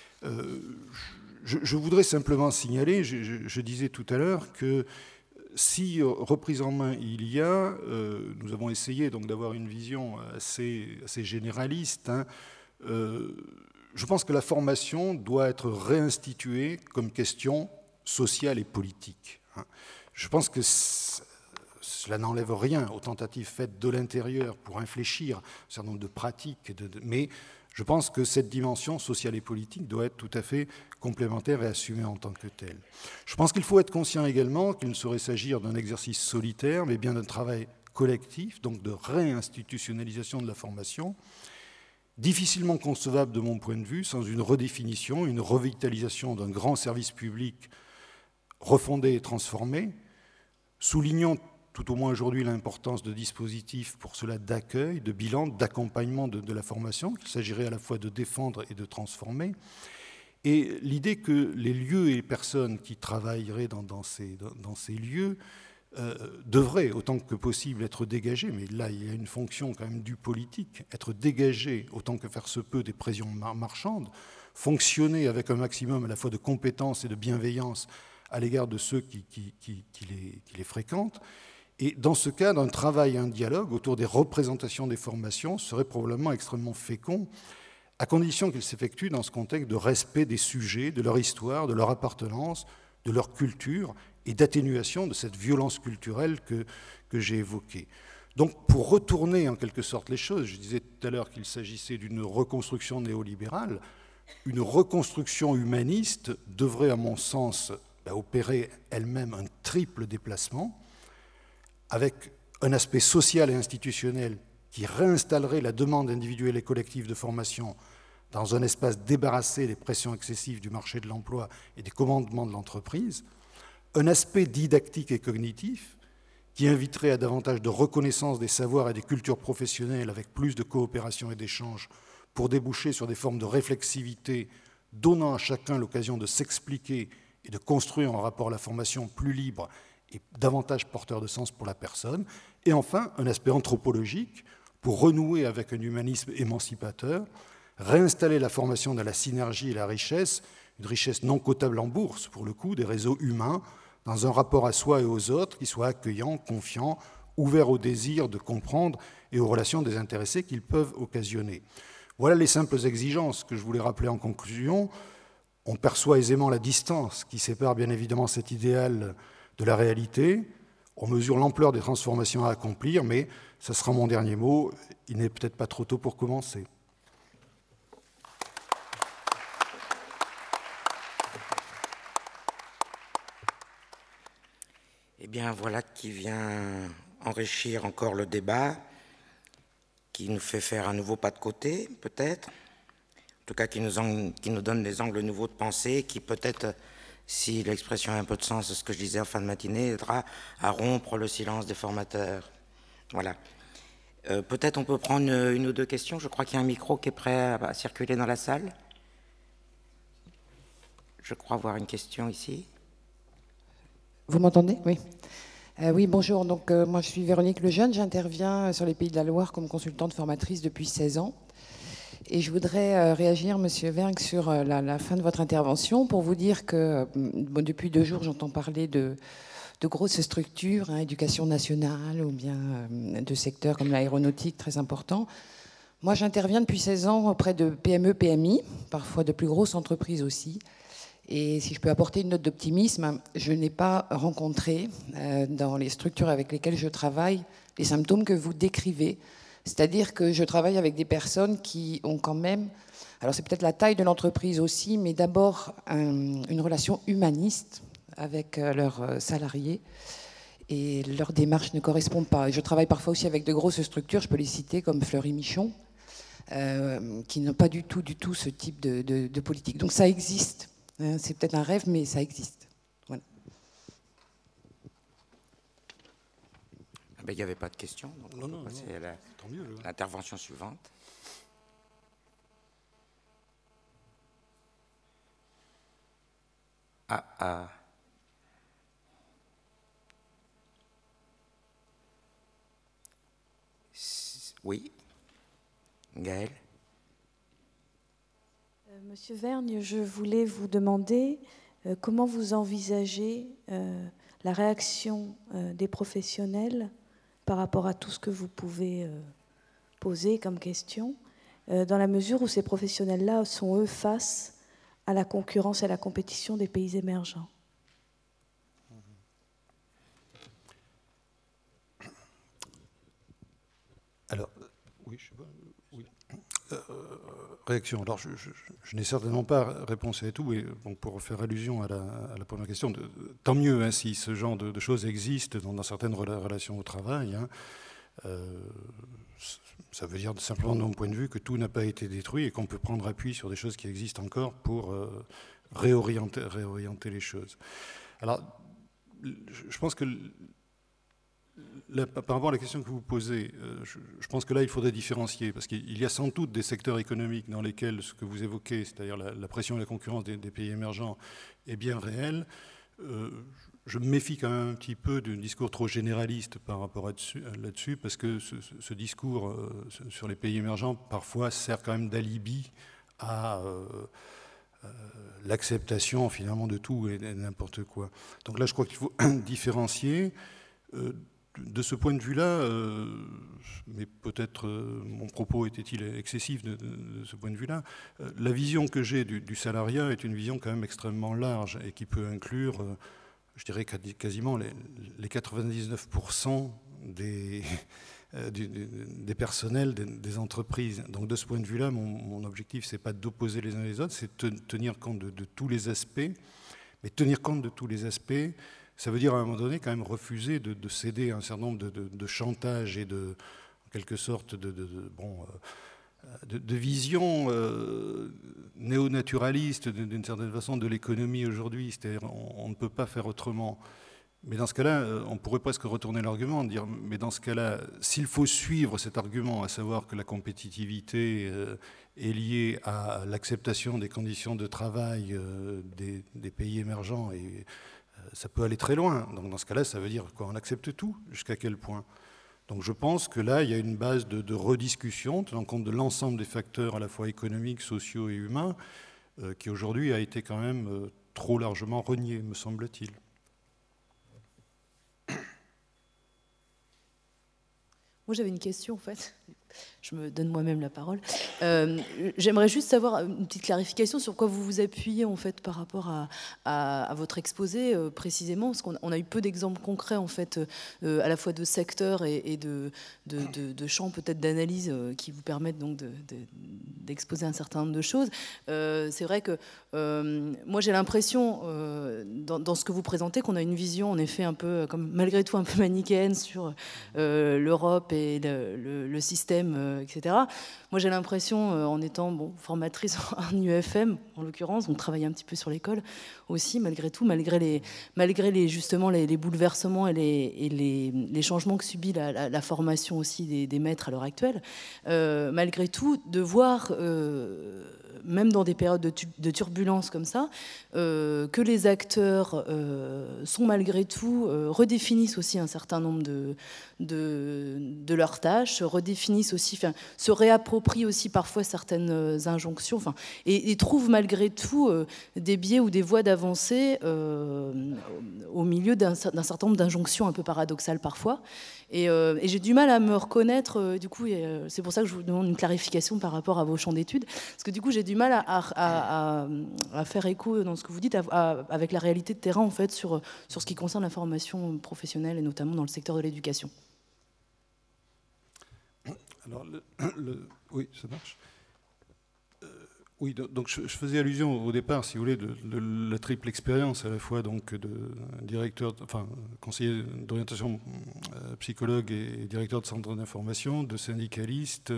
Je voudrais simplement signaler, je disais tout à l'heure que si reprise en main il y a, nous avons essayé donc d'avoir une vision assez généraliste. Je pense que la formation doit être réinstituée comme question sociale et politique. Je pense que cela n'enlève rien aux tentatives faites de l'intérieur pour infléchir un certain nombre de pratiques, mais je pense que cette dimension sociale et politique doit être tout à fait complémentaire et assumée en tant que telle. Je pense qu'il faut être conscient également qu'il ne saurait s'agir d'un exercice solitaire, mais bien d'un travail collectif, donc de réinstitutionnalisation de la formation, difficilement concevable de mon point de vue sans une redéfinition, une revitalisation d'un grand service public refondé et transformé, soulignant tout au moins aujourd'hui l'importance de dispositifs pour cela d'accueil, de bilan, d'accompagnement de la formation, qu'il s'agirait à la fois de défendre et de transformer, et l'idée que les lieux et les personnes qui travailleraient dans ces lieux devraient, autant que possible, être dégagés, mais là il y a une fonction quand même du politique, être dégagés autant que faire se peut des pressions marchandes, fonctionner avec un maximum à la fois de compétences et de bienveillance à l'égard de ceux qui les fréquentent, Et dans ce cadre, un travail, un dialogue autour des représentations des formations serait probablement extrêmement fécond, à condition qu'il s'effectue dans ce contexte de respect des sujets, de leur histoire, de leur appartenance, de leur culture, et d'atténuation de cette violence culturelle que j'ai évoquée. Donc, pour retourner en quelque sorte les choses, je disais tout à l'heure qu'il s'agissait d'une reconstruction néolibérale. Une reconstruction humaniste devrait, à mon sens, opérer elle-même un triple déplacement, avec un aspect social et institutionnel qui réinstallerait la demande individuelle et collective de formation dans un espace débarrassé des pressions excessives du marché de l'emploi et des commandements de l'entreprise, un aspect didactique et cognitif qui inviterait à davantage de reconnaissance des savoirs et des cultures professionnelles avec plus de coopération et d'échange pour déboucher sur des formes de réflexivité donnant à chacun l'occasion de s'expliquer et de construire un rapport à la formation plus libre et davantage porteur de sens pour la personne. Et enfin, un aspect anthropologique pour renouer avec un humanisme émancipateur, réinstaller la formation dans la synergie et la richesse, une richesse non cotable en bourse, pour le coup, des réseaux humains, dans un rapport à soi et aux autres qui soit accueillant, confiant, ouvert au désir de comprendre et aux relations désintéressées qu'ils peuvent occasionner. Voilà les simples exigences que je voulais rappeler en conclusion. On perçoit aisément la distance qui sépare bien évidemment cet idéal de la réalité. On mesure l'ampleur des transformations à accomplir, mais ce sera mon dernier mot. Il n'est peut-être pas trop tôt pour commencer. Eh bien, voilà qui vient enrichir encore le débat, qui nous fait faire un nouveau pas de côté, peut-être. En tout cas, qui nous donne des angles nouveaux de pensée, qui peut-être, si l'expression a un peu de sens de ce que je disais en fin de matinée, aidera à rompre le silence des formateurs. Voilà. Peut-être on peut prendre une ou deux questions. Je crois qu'il y a un micro qui est prêt à circuler dans la salle. Je crois voir une question ici. Vous m'entendez? Oui. Oui, bonjour. Donc, moi, je suis Véronique Lejeune. J'interviens sur les Pays de la Loire comme consultante formatrice depuis 16 ans. Et je voudrais réagir, Monsieur Vergne, sur la fin de votre intervention pour vous dire que depuis 2 jours, j'entends parler de grosses structures, éducation nationale ou bien de secteurs comme l'aéronautique, très important. Moi, j'interviens depuis 16 ans auprès de PME, PMI, parfois de plus grosses entreprises aussi. Et si je peux apporter une note d'optimisme, je n'ai pas rencontré dans les structures avec lesquelles je travaille les symptômes que vous décrivez. C'est-à-dire que je travaille avec des personnes qui ont quand même, alors c'est peut-être la taille de l'entreprise aussi, mais d'abord une relation humaniste avec leurs salariés. Et leur démarche ne correspond pas. Et je travaille parfois aussi avec de grosses structures, je peux les citer comme Fleury-Michon, qui n'ont pas du tout ce type de politique. Donc ça existe. C'est peut-être un rêve, mais ça existe. Voilà. Ah ben, il n'y avait pas de questions, donc on peut passer à l'intervention suivante. Oui, Gaëlle. Monsieur Vergne, je voulais vous demander comment vous envisagez la réaction des professionnels par rapport à tout ce que vous pouvez poser comme question, dans la mesure où ces professionnels-là sont, eux, face à la concurrence et à la compétition des pays émergents. Alors, oui, je sais pas. Oui. Réaction. Alors, je n'ai certainement pas réponse à tout, et donc pour faire allusion à la première question, tant mieux si ce genre de choses existent dans certaines relations au travail. Ça veut dire simplement, de mon point de vue, que tout n'a pas été détruit et qu'on peut prendre appui sur des choses qui existent encore pour réorienter les choses. Alors, je pense que par rapport à la question que vous posez, je pense que là, il faudrait différencier, parce qu'il y a sans doute des secteurs économiques dans lesquels ce que vous évoquez, c'est-à-dire la pression et la concurrence des pays émergents, est bien réelle. Je me méfie quand même un petit peu d'un discours trop généraliste par rapport là-dessus, parce que ce discours sur les pays émergents, parfois, sert quand même d'alibi à l'acceptation, finalement, de tout et de n'importe quoi. Donc là, je crois qu'il faut différencier. de ce point de vue-là, mais peut-être mon propos était-il excessif de ce point de vue-là, la vision que j'ai du salariat est une vision quand même extrêmement large et qui peut inclure, je dirais quasiment les 99% des personnels des entreprises. Donc de ce point de vue-là, mon objectif, c'est pas d'opposer les uns les autres, c'est de tenir compte de tous les aspects. Mais tenir compte de tous les aspects, ça veut dire à un moment donné quand même refuser de céder à un certain nombre de chantages et en quelque sorte de visions néo-naturalistes d'une certaine façon de l'économie aujourd'hui. C'est-à-dire on ne peut pas faire autrement. Mais dans ce cas-là, on pourrait presque retourner l'argument, dire, mais dans ce cas-là, s'il faut suivre cet argument, à savoir que la compétitivité est liée à l'acceptation des conditions de travail des pays émergents, et ça peut aller très loin. Donc dans ce cas-là, ça veut dire quoi? On accepte tout, jusqu'à quel point? Donc je pense que là, il y a une base de rediscussion, tenant compte de l'ensemble des facteurs à la fois économiques, sociaux et humains, qui aujourd'hui a été quand même trop largement renié, me semble-t-il. Moi, j'avais une question, en fait. Je me donne moi-même la parole. J'aimerais juste savoir une petite clarification sur quoi vous vous appuyez, en fait, par rapport à votre exposé, précisément, parce qu'on a eu peu d'exemples concrets, en fait, à la fois de secteurs et de champs, peut-être, d'analyse qui vous permettent, donc, d'exposer un certain nombre de choses. C'est vrai que moi, j'ai l'impression, dans ce que vous présentez, qu'on a une vision, en effet, un peu, comme, malgré tout, un peu manichéenne sur l'Europe et le système, etc. Moi, j'ai l'impression, en étant formatrice en UFM, en l'occurrence, on travaille un petit peu sur l'école aussi, malgré tout, malgré justement les bouleversements et les changements que subit la formation aussi des maîtres à l'heure actuelle, malgré tout, de voir, même dans des périodes de turbulence comme ça, que les acteurs sont malgré tout, redéfinissent aussi un certain nombre de leurs tâches, redéfinissent aussi, se réapproprient aussi parfois certaines injonctions, et trouvent malgré tout des biais ou des voies d'avancée au milieu d'un certain nombre d'injonctions un peu paradoxales parfois. Et j'ai du mal à me reconnaître, du coup, c'est pour ça que je vous demande une clarification par rapport à vos champs d'études, parce que du coup, j'ai du mal à faire écho dans ce que vous dites avec la réalité de terrain, en fait, sur ce qui concerne la formation professionnelle, et notamment dans le secteur de l'éducation. Alors, oui, ça marche. Oui, donc je faisais allusion au départ, si vous voulez, de la triple expérience, à la fois donc de directeur, conseiller d'orientation psychologue et directeur de centre d'information, de syndicaliste.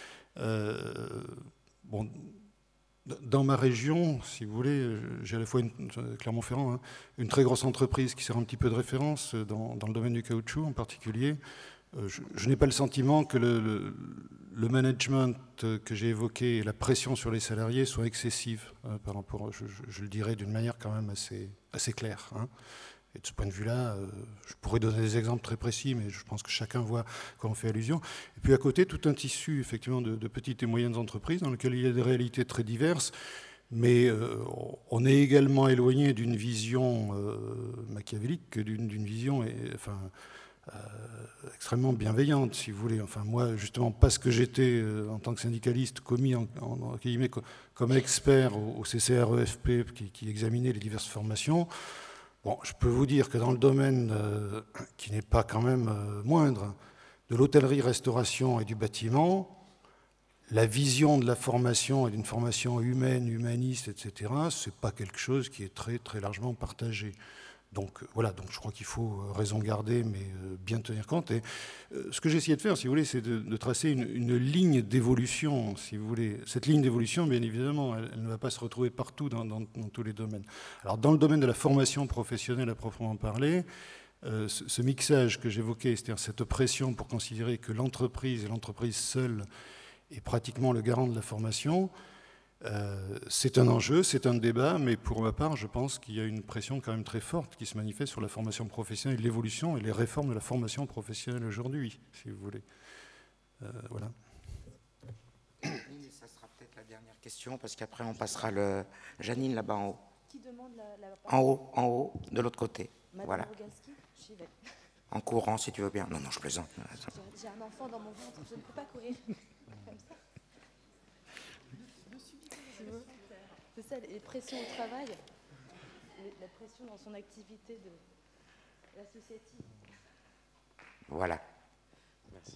Dans ma région, si vous voulez, j'ai à la fois Clermont-Ferrand, une très grosse entreprise qui sert un petit peu de référence dans le domaine du caoutchouc en particulier. Je n'ai pas le sentiment que le management que j'ai évoqué et la pression sur les salariés soient excessives par rapport, je le dirais d'une manière quand même assez claire. Et de ce point de vue-là, je pourrais donner des exemples très précis, mais je pense que chacun voit à quoi on fait allusion. Et puis à côté, tout un tissu effectivement de petites et moyennes entreprises dans lequel il y a des réalités très diverses, mais on est également éloigné d'une vision machiavélique que d'une vision extrêmement bienveillante, si vous voulez. Enfin, moi, justement, parce que j'étais, en tant que syndicaliste, commis comme expert au CCREFP qui examinait les diverses formations, bon, je peux vous dire que dans le domaine qui n'est pas quand même moindre, de l'hôtellerie-restauration et du bâtiment, la vision de la formation et d'une formation humaine, humaniste, etc., c'est pas quelque chose qui est très, très largement partagé. Donc voilà, donc je crois qu'il faut raison garder, mais bien tenir compte. Et ce que j'ai essayé de faire, si vous voulez, c'est de tracer une ligne d'évolution, si vous voulez. Cette ligne d'évolution, bien évidemment, elle ne va pas se retrouver partout dans tous les domaines. Alors dans le domaine de la formation professionnelle à proprement parler, ce mixage que j'évoquais, c'est-à-dire cette pression pour considérer que l'entreprise et l'entreprise seule est pratiquement le garant de la formation, c'est un enjeu, c'est un débat, mais pour ma part, je pense qu'il y a une pression quand même très forte qui se manifeste sur la formation professionnelle, l'évolution et les réformes de la formation professionnelle aujourd'hui, si vous voulez. Voilà. Ça sera peut-être la dernière question, parce qu'après on passera Janine là-bas en haut. Qui demande En haut, de l'autre côté. Madame voilà. Rogalski, j'y vais. en courant, si tu veux bien. Non, je plaisante. J'ai un enfant dans mon ventre, je ne peux pas courir. Comme ça. C'est ça, les pressions au travail, la pression dans son activité associative. Voilà. Merci.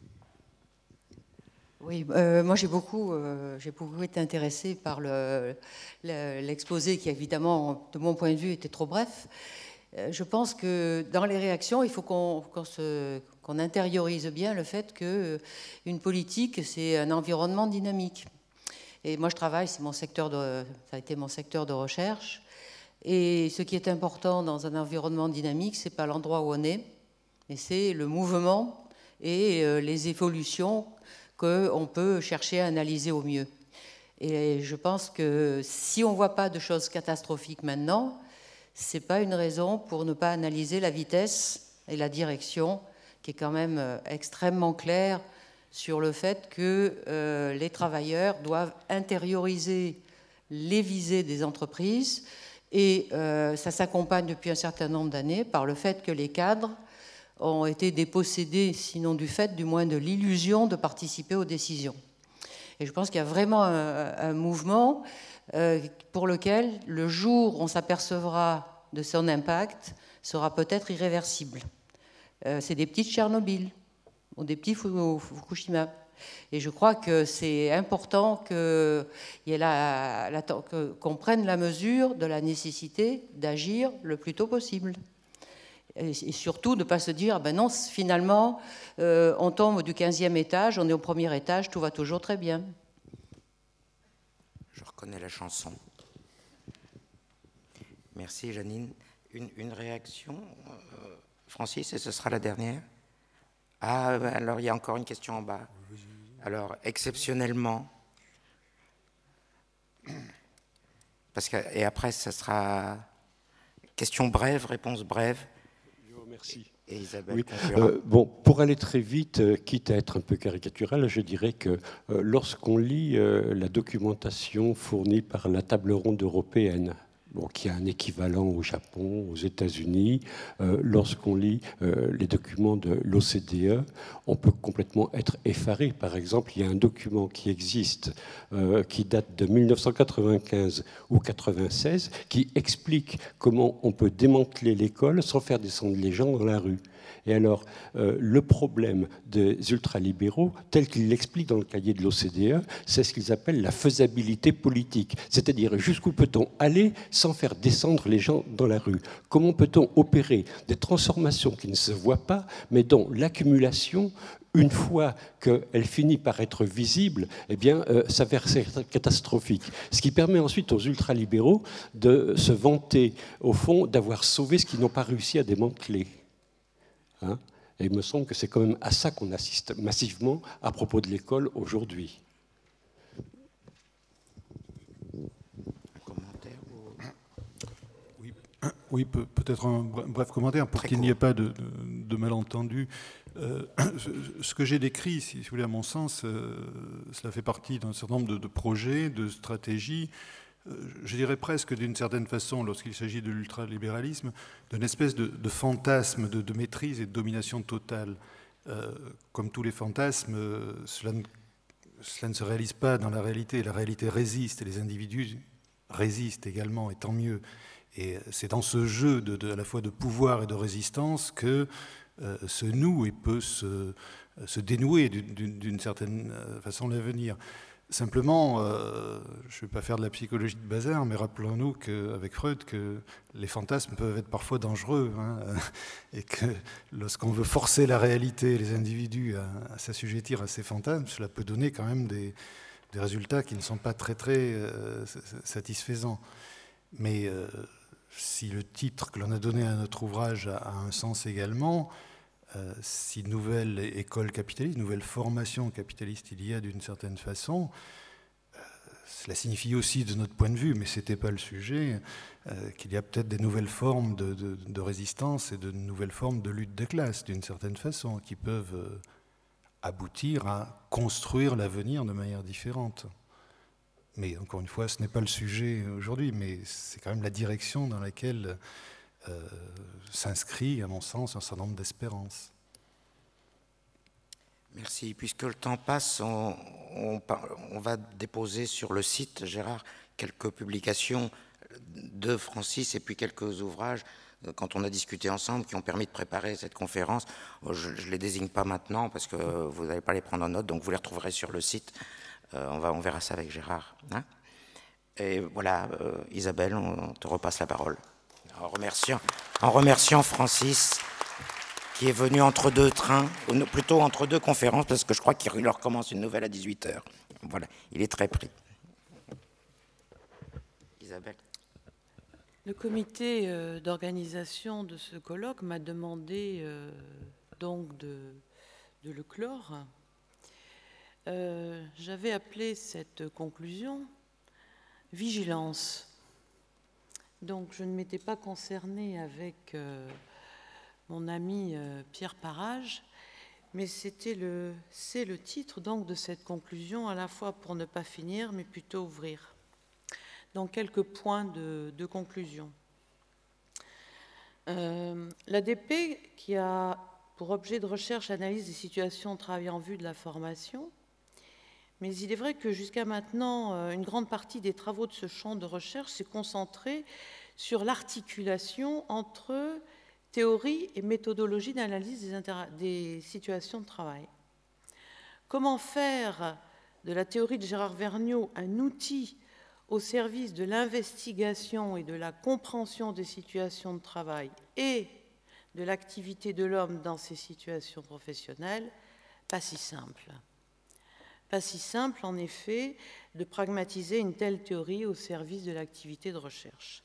Oui, moi j'ai beaucoup été intéressée par l'exposé qui, évidemment, de mon point de vue, était trop bref. Je pense que dans les réactions, il faut qu'on intériorise bien le fait qu'une politique, c'est un environnement dynamique. Et moi je travaille, ça a été mon secteur de recherche. Et ce qui est important dans un environnement dynamique, c'est pas l'endroit où on est, mais c'est le mouvement et les évolutions qu'on peut chercher à analyser au mieux. Et je pense que si on ne voit pas de choses catastrophiques maintenant, ce n'est pas une raison pour ne pas analyser la vitesse et la direction, qui est quand même extrêmement claire sur le fait que les travailleurs doivent intérioriser les visées des entreprises. Et ça s'accompagne depuis un certain nombre d'années par le fait que les cadres ont été dépossédés, sinon du fait, du moins de l'illusion de participer aux décisions. Et je pense qu'il y a vraiment un mouvement pour lequel le jour où on s'apercevra de son impact sera peut-être irréversible. C'est des petits Tchernobyl ou des petits Fukushima. Et je crois que c'est important qu'on prenne la mesure de la nécessité d'agir le plus tôt possible. Et surtout de ne pas se dire, ben non, finalement, on tombe du 15e étage, on est au premier étage, tout va toujours très bien. Je reconnais la chanson. Merci, Janine. Une réaction, Francis, et ce sera la dernière. Ah, alors il y a encore une question en bas. Alors, exceptionnellement, et après, ça sera question brève, réponse brève. Merci. Et Isabelle. Oui. Bon, pour aller très vite, quitte à être un peu caricatural, je dirais que lorsqu'on lit la documentation fournie par la table ronde européenne, qui a un équivalent au Japon, aux États-Unis, lorsqu'on lit les documents de l'OCDE, on peut complètement être effaré. Par exemple, il y a un document qui existe, qui date de 1995 ou 96, qui explique comment on peut démanteler l'école sans faire descendre les gens dans la rue. Et alors, le problème des ultralibéraux, tel qu'ils l'expliquent dans le cahier de l'OCDE, c'est ce qu'ils appellent la faisabilité politique. C'est-à-dire, jusqu'où peut-on aller sans faire descendre les gens dans la rue? Comment peut-on opérer des transformations qui ne se voient pas, mais dont l'accumulation, une fois qu'elle finit par être visible, eh bien, s'avère catastrophique. Ce qui permet ensuite aux ultralibéraux de se vanter, au fond, d'avoir sauvé ce qu'ils n'ont pas réussi à démanteler. Et il me semble que c'est quand même à ça qu'on assiste massivement à propos de l'école aujourd'hui. Un commentaire Oui, peut-être un bref commentaire pour qu'il n'y ait pas de malentendu. Ce que j'ai décrit, si vous voulez, à mon sens, cela fait partie d'un certain nombre de projets, de stratégies, je dirais presque d'une certaine façon, lorsqu'il s'agit de l'ultralibéralisme, d'une espèce de fantasme de maîtrise et de domination totale. Comme tous les fantasmes, cela ne se réalise pas dans la réalité. La réalité résiste et les individus résistent également, et tant mieux. Et c'est dans ce jeu à la fois de pouvoir et de résistance que se noue et peut se dénouer d'une certaine façon l'avenir. Simplement, je ne vais pas faire de la psychologie de bazar, mais rappelons-nous qu'avec Freud, que les fantasmes peuvent être parfois dangereux, et que lorsqu'on veut forcer la réalité, les individus à s'assujettir à ces fantasmes, cela peut donner quand même des résultats qui ne sont pas très satisfaisants. Mais si le titre que l'on a donné à notre ouvrage a un sens également, si nouvelle école capitaliste, nouvelle formation capitaliste il y a d'une certaine façon, cela signifie aussi de notre point de vue, mais ce n'était pas le sujet, qu'il y a peut-être des nouvelles formes de résistance et de nouvelles formes de lutte des classes d'une certaine façon, qui peuvent aboutir à construire l'avenir de manière différente. Mais encore une fois, ce n'est pas le sujet aujourd'hui, mais c'est quand même la direction dans laquelle s'inscrit, à mon sens, un certain nombre d'espérances. Merci. Puisque le temps passe, on va déposer sur le site, Gérard, quelques publications de Francis et puis quelques ouvrages, quand on a discuté ensemble, qui ont permis de préparer cette conférence. Je ne les désigne pas maintenant parce que vous n'allez pas les prendre en note, donc vous les retrouverez sur le site. On verra ça avec Gérard. Hein, et voilà, Isabelle, on te repasse la parole. En remerciant Francis, qui est venu entre deux trains, ou plutôt entre deux conférences, parce que je crois qu'il leur commence une nouvelle à 18h. Voilà, il est très pris. Isabelle. Le comité d'organisation de ce colloque m'a demandé donc de le clore. J'avais appelé cette conclusion « Vigilance ». Donc je ne m'étais pas concernée avec mon ami Pierre Parage, mais c'est le titre donc de cette conclusion, à la fois pour ne pas finir, mais plutôt ouvrir. Donc quelques points de conclusion. L'ADP, qui a pour objet de recherche analyse des situations de travail en vue de la formation, mais il est vrai que jusqu'à maintenant, une grande partie des travaux de ce champ de recherche s'est concentrée sur l'articulation entre théorie et méthodologie d'analyse des situations de travail. Comment faire de la théorie de Gérard Vergniaud un outil au service de l'investigation et de la compréhension des situations de travail et de l'activité de l'homme dans ces situations professionnelles? Pas si simple. Pas si simple, en effet, de pragmatiser une telle théorie au service de l'activité de recherche.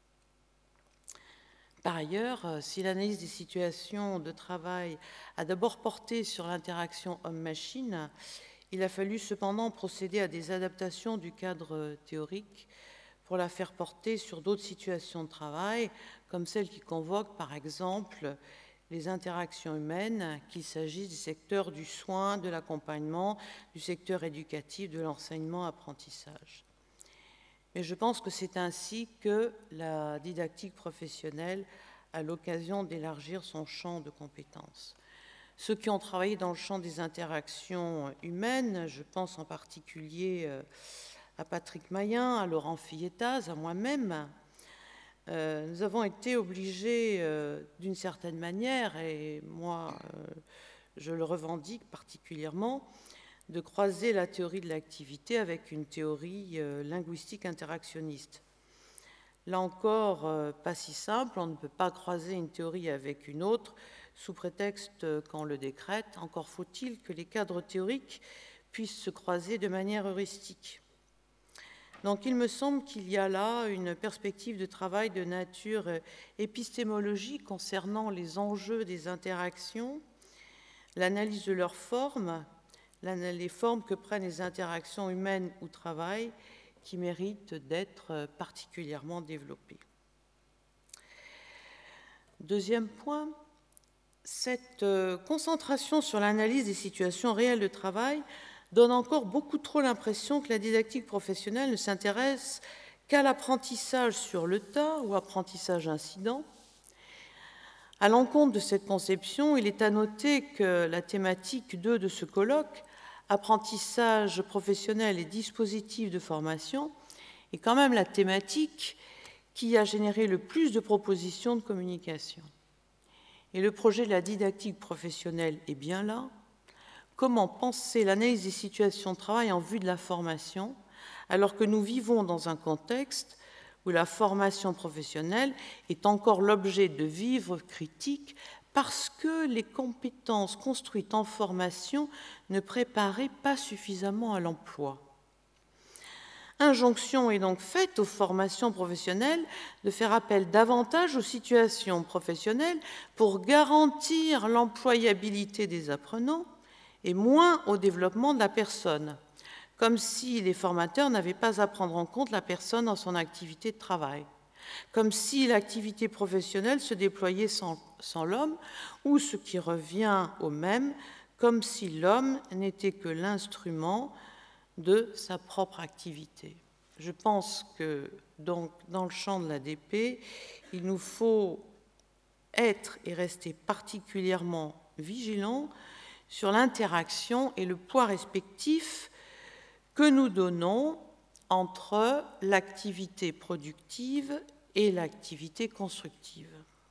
Par ailleurs, si l'analyse des situations de travail a d'abord porté sur l'interaction homme-machine, il a fallu cependant procéder à des adaptations du cadre théorique pour la faire porter sur d'autres situations de travail, comme celles qui convoquent, par exemple, les interactions humaines, qu'il s'agisse du secteur du soin, de l'accompagnement, du secteur éducatif, de l'enseignement-apprentissage. Mais je pense que c'est ainsi que la didactique professionnelle a l'occasion d'élargir son champ de compétences. Ceux qui ont travaillé dans le champ des interactions humaines, je pense en particulier à Patrick Mayen, à Laurent Fillettaz, à moi-même, nous avons été obligés, d'une certaine manière, et moi je le revendique particulièrement, de croiser la théorie de l'activité avec une théorie linguistique interactionniste. Là encore, pas si simple, on ne peut pas croiser une théorie avec une autre sous prétexte qu'on le décrète. Encore faut-il que les cadres théoriques puissent se croiser de manière heuristique. Donc il me semble qu'il y a là une perspective de travail de nature épistémologique concernant les enjeux des interactions, l'analyse de leurs formes, les formes que prennent les interactions humaines ou travail, qui méritent d'être particulièrement développées. Deuxième point, cette concentration sur l'analyse des situations réelles de travail donne encore beaucoup trop l'impression que la didactique professionnelle ne s'intéresse qu'à l'apprentissage sur le tas ou apprentissage incident. À l'encontre de cette conception, il est à noter que la thématique 2 de ce colloque, apprentissage professionnel et dispositifs de formation, est quand même la thématique qui a généré le plus de propositions de communication. Et le projet de la didactique professionnelle est bien là. Comment penser l'analyse des situations de travail en vue de la formation, alors que nous vivons dans un contexte où la formation professionnelle est encore l'objet de vives critiques parce que les compétences construites en formation ne préparaient pas suffisamment à l'emploi. Injonction est donc faite aux formations professionnelles de faire appel davantage aux situations professionnelles pour garantir l'employabilité des apprenants et moins au développement de la personne, comme si les formateurs n'avaient pas à prendre en compte la personne dans son activité de travail, comme si l'activité professionnelle se déployait sans l'homme, ou ce qui revient au même, comme si l'homme n'était que l'instrument de sa propre activité. Je pense que donc, dans le champ de l'ADP, il nous faut être et rester particulièrement vigilants sur l'interaction et le poids respectif que nous donnons entre l'activité productive et l'activité constructive.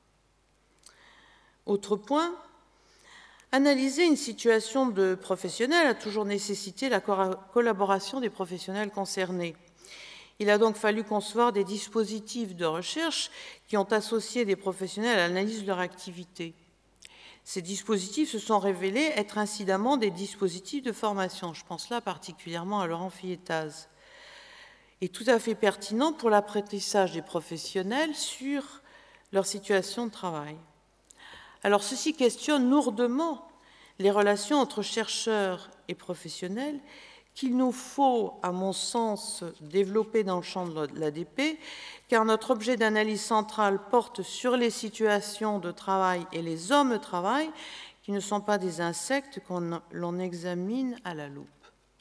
Autre point, analyser une situation de professionnel a toujours nécessité la collaboration des professionnels concernés. Il a donc fallu concevoir des dispositifs de recherche qui ont associé des professionnels à l'analyse de leur activité. Ces dispositifs se sont révélés être incidemment des dispositifs de formation. Je pense là particulièrement à Laurent Fillettaz. Et tout à fait pertinent pour l'apprentissage des professionnels sur leur situation de travail. Alors ceci questionne lourdement les relations entre chercheurs et professionnels qu'il nous faut, à mon sens, développer dans le champ de l'ADP, car notre objet d'analyse central porte sur les situations de travail et les hommes de travail qui ne sont pas des insectes l'on examine à la loupe.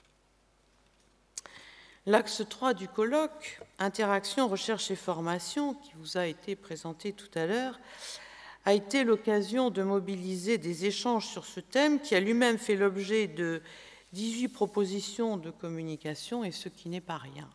L'axe 3 du colloque, interaction, recherche et formation, qui vous a été présenté tout à l'heure, a été l'occasion de mobiliser des échanges sur ce thème qui a lui-même fait l'objet de 18 propositions de communication, et ce qui n'est pas rien.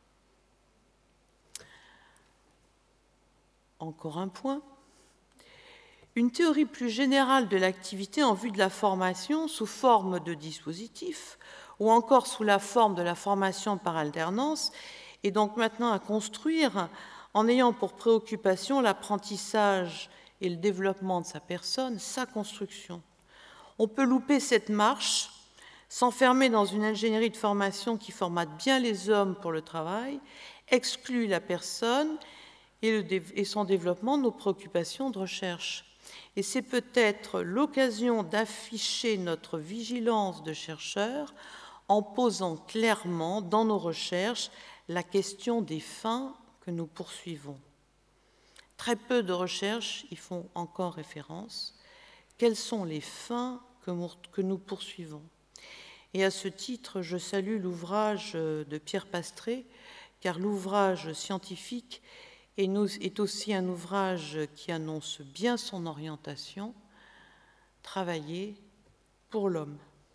Encore un point. Une théorie plus générale de l'activité en vue de la formation sous forme de dispositif ou encore sous la forme de la formation par alternance est donc maintenant à construire en ayant pour préoccupation l'apprentissage et le développement de sa personne, sa construction. On peut louper cette marche, s'enfermer dans une ingénierie de formation qui formate bien les hommes pour le travail, exclut la personne et son développement de nos préoccupations de recherche. Et c'est peut-être l'occasion d'afficher notre vigilance de chercheurs en posant clairement dans nos recherches la question des fins que nous poursuivons. Très peu de recherches y font encore référence. Quelles sont les fins que nous poursuivons? Et à ce titre, je salue l'ouvrage de Pierre Pastré, car l'ouvrage scientifique est aussi un ouvrage qui annonce bien son orientation, travailler pour l'homme.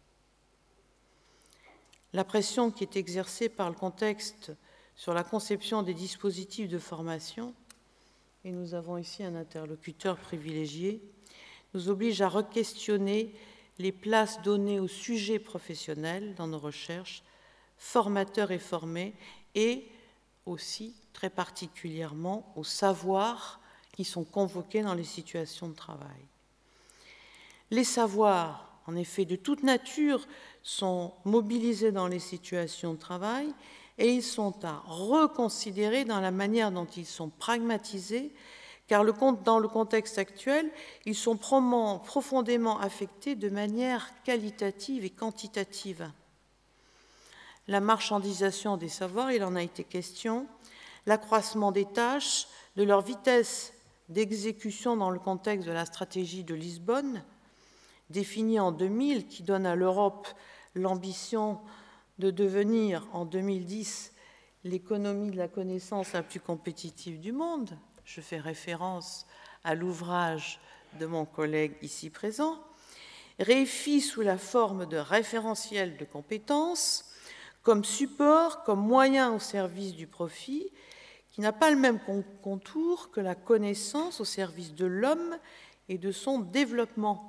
La pression qui est exercée par le contexte sur la conception des dispositifs de formation, et nous avons ici un interlocuteur privilégié, nous oblige à re-questionner les places données aux sujets professionnels dans nos recherches, formateurs et formés, et aussi très particulièrement aux savoirs qui sont convoqués dans les situations de travail. Les savoirs, en effet, de toute nature, sont mobilisés dans les situations de travail et ils sont à reconsidérer dans la manière dont ils sont pragmatisés, car dans le contexte actuel, ils sont profondément affectés de manière qualitative et quantitative. La marchandisation des savoirs, il en a été question, l'accroissement des tâches, de leur vitesse d'exécution dans le contexte de la stratégie de Lisbonne, définie en 2000, qui donne à l'Europe l'ambition de devenir, en 2010, l'économie de la connaissance la plus compétitive du monde. Je fais référence à l'ouvrage de mon collègue ici présent, réfie sous la forme de référentiels de compétences, comme support, comme moyen au service du profit, qui n'a pas le même contour que la connaissance au service de l'homme et de son développement.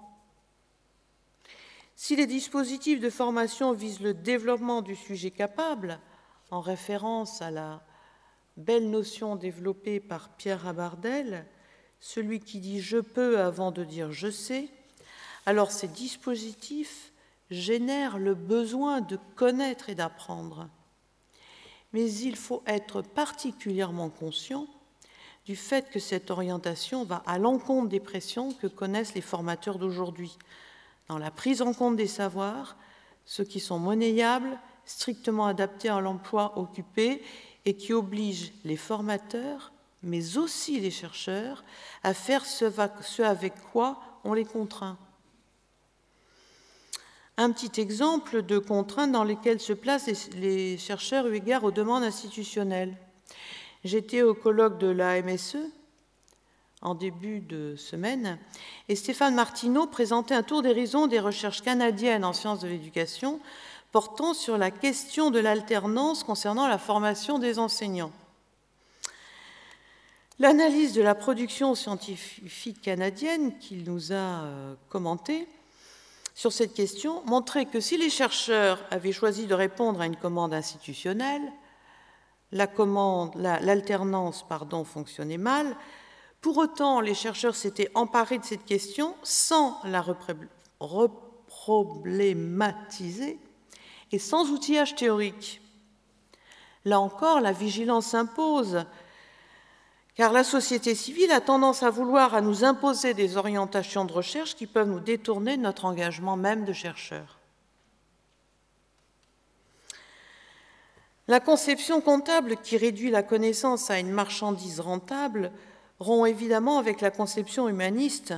Si les dispositifs de formation visent le développement du sujet capable, en référence à la belle notion développée par Pierre Abardel, celui qui dit « je peux » avant de dire « je sais », alors ces dispositifs génèrent le besoin de connaître et d'apprendre. Mais il faut être particulièrement conscient du fait que cette orientation va à l'encontre des pressions que connaissent les formateurs d'aujourd'hui, dans la prise en compte des savoirs, ceux qui sont monnayables, strictement adaptés à l'emploi occupé et qui obligent les formateurs, mais aussi les chercheurs, à faire ce avec quoi on les contraint. Un petit exemple de contraintes dans lesquelles se placent les chercheurs eu égard aux demandes institutionnelles. J'étais au colloque de la MSE en début de semaine, et Stéphane Martineau présentait un tour d'horizon des recherches canadiennes en sciences de l'éducation portant sur la question de l'alternance concernant la formation des enseignants. L'analyse de la production scientifique canadienne qu'il nous a commentée sur cette question montrait que si les chercheurs avaient choisi de répondre à une commande institutionnelle, l'alternance fonctionnait mal. Pour autant, les chercheurs s'étaient emparés de cette question sans la reproblématiser et sans outillage théorique. Là encore, la vigilance s'impose, car la société civile a tendance à vouloir nous imposer des orientations de recherche qui peuvent nous détourner de notre engagement même de chercheurs. La conception comptable qui réduit la connaissance à une marchandise rentable rompt évidemment avec la conception humaniste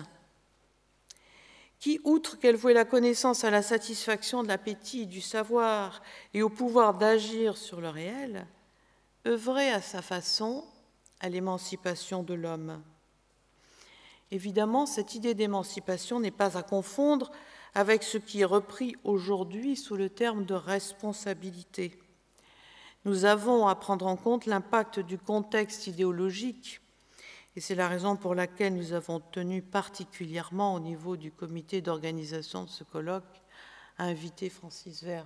qui, outre qu'elle vouait la connaissance à la satisfaction de l'appétit, du savoir et au pouvoir d'agir sur le réel, œuvrait à sa façon à l'émancipation de l'homme. Évidemment, cette idée d'émancipation n'est pas à confondre avec ce qui est repris aujourd'hui sous le terme de responsabilité. Nous avons à prendre en compte l'impact du contexte idéologique, et c'est la raison pour laquelle nous avons tenu particulièrement au niveau du comité d'organisation de ce colloque à inviter Francis Verne.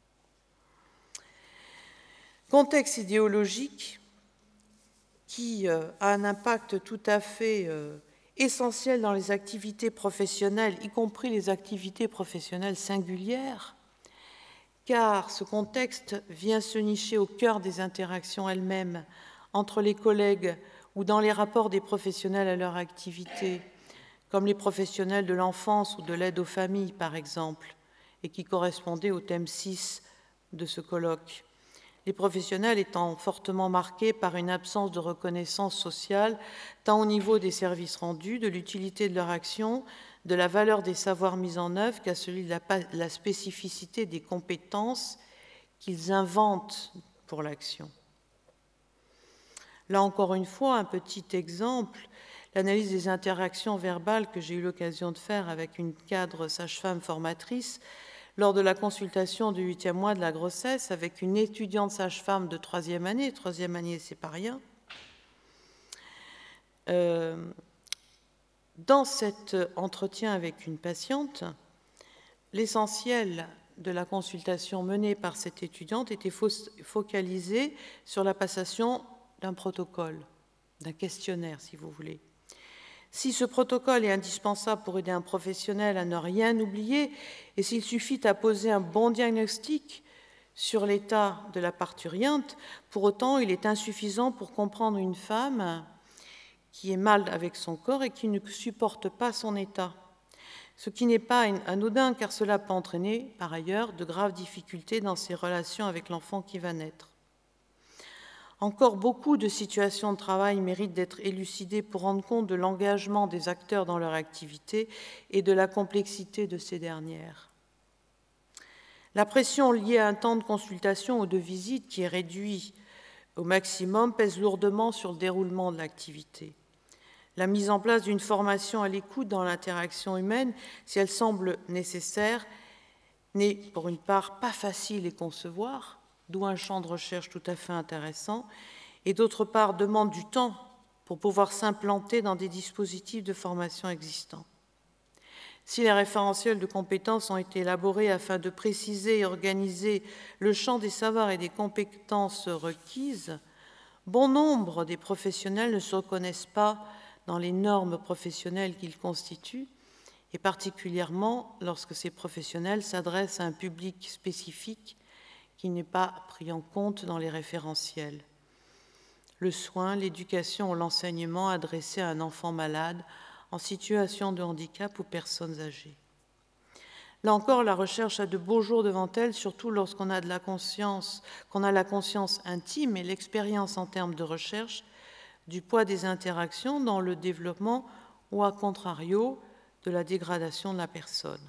Contexte idéologique qui a un impact tout à fait essentiel dans les activités professionnelles, y compris les activités professionnelles singulières, car ce contexte vient se nicher au cœur des interactions elles-mêmes entre les collègues ou dans les rapports des professionnels à leur activité, comme les professionnels de l'enfance ou de l'aide aux familles, par exemple, et qui correspondait au thème 6 de ce colloque. Les professionnels étant fortement marqués par une absence de reconnaissance sociale, tant au niveau des services rendus, de l'utilité de leur action, de la valeur des savoirs mis en œuvre qu'à celui de la spécificité des compétences qu'ils inventent pour l'action. Là encore une fois, un petit exemple, l'analyse des interactions verbales que j'ai eu l'occasion de faire avec une cadre sage-femme formatrice lors de la consultation du 8e mois de la grossesse avec une étudiante sage-femme de 3e année. 3e année, c'est pas rien. Dans cet entretien avec une patiente, l'essentiel de la consultation menée par cette étudiante était focalisé sur la passation d'un protocole, d'un questionnaire, si vous voulez. Si ce protocole est indispensable pour aider un professionnel à ne rien oublier, et s'il suffit à poser un bon diagnostic sur l'état de la parturiente, pour autant, il est insuffisant pour comprendre une femme qui est mal avec son corps et qui ne supporte pas son état. Ce qui n'est pas anodin, car cela peut entraîner, par ailleurs, de graves difficultés dans ses relations avec l'enfant qui va naître. Encore beaucoup de situations de travail méritent d'être élucidées pour rendre compte de l'engagement des acteurs dans leur activité et de la complexité de ces dernières. La pression liée à un temps de consultation ou de visite qui est réduit au maximum pèse lourdement sur le déroulement de l'activité. La mise en place d'une formation à l'écoute dans l'interaction humaine, si elle semble nécessaire, n'est pour une part pas facile à concevoir, d'où un champ de recherche tout à fait intéressant, et d'autre part demande du temps pour pouvoir s'implanter dans des dispositifs de formation existants. Si les référentiels de compétences ont été élaborés afin de préciser et organiser le champ des savoirs et des compétences requises, bon nombre des professionnels ne se reconnaissent pas dans les normes professionnelles qu'ils constituent, et particulièrement lorsque ces professionnels s'adressent à un public spécifique qui n'est pas pris en compte dans les référentiels. Le soin, l'éducation ou l'enseignement adressé à un enfant malade en situation de handicap ou personnes âgées. Là encore, la recherche a de beaux jours devant elle, surtout lorsqu'on a la conscience intime et l'expérience en termes de recherche du poids des interactions dans le développement ou, à contrario, de la dégradation de la personne.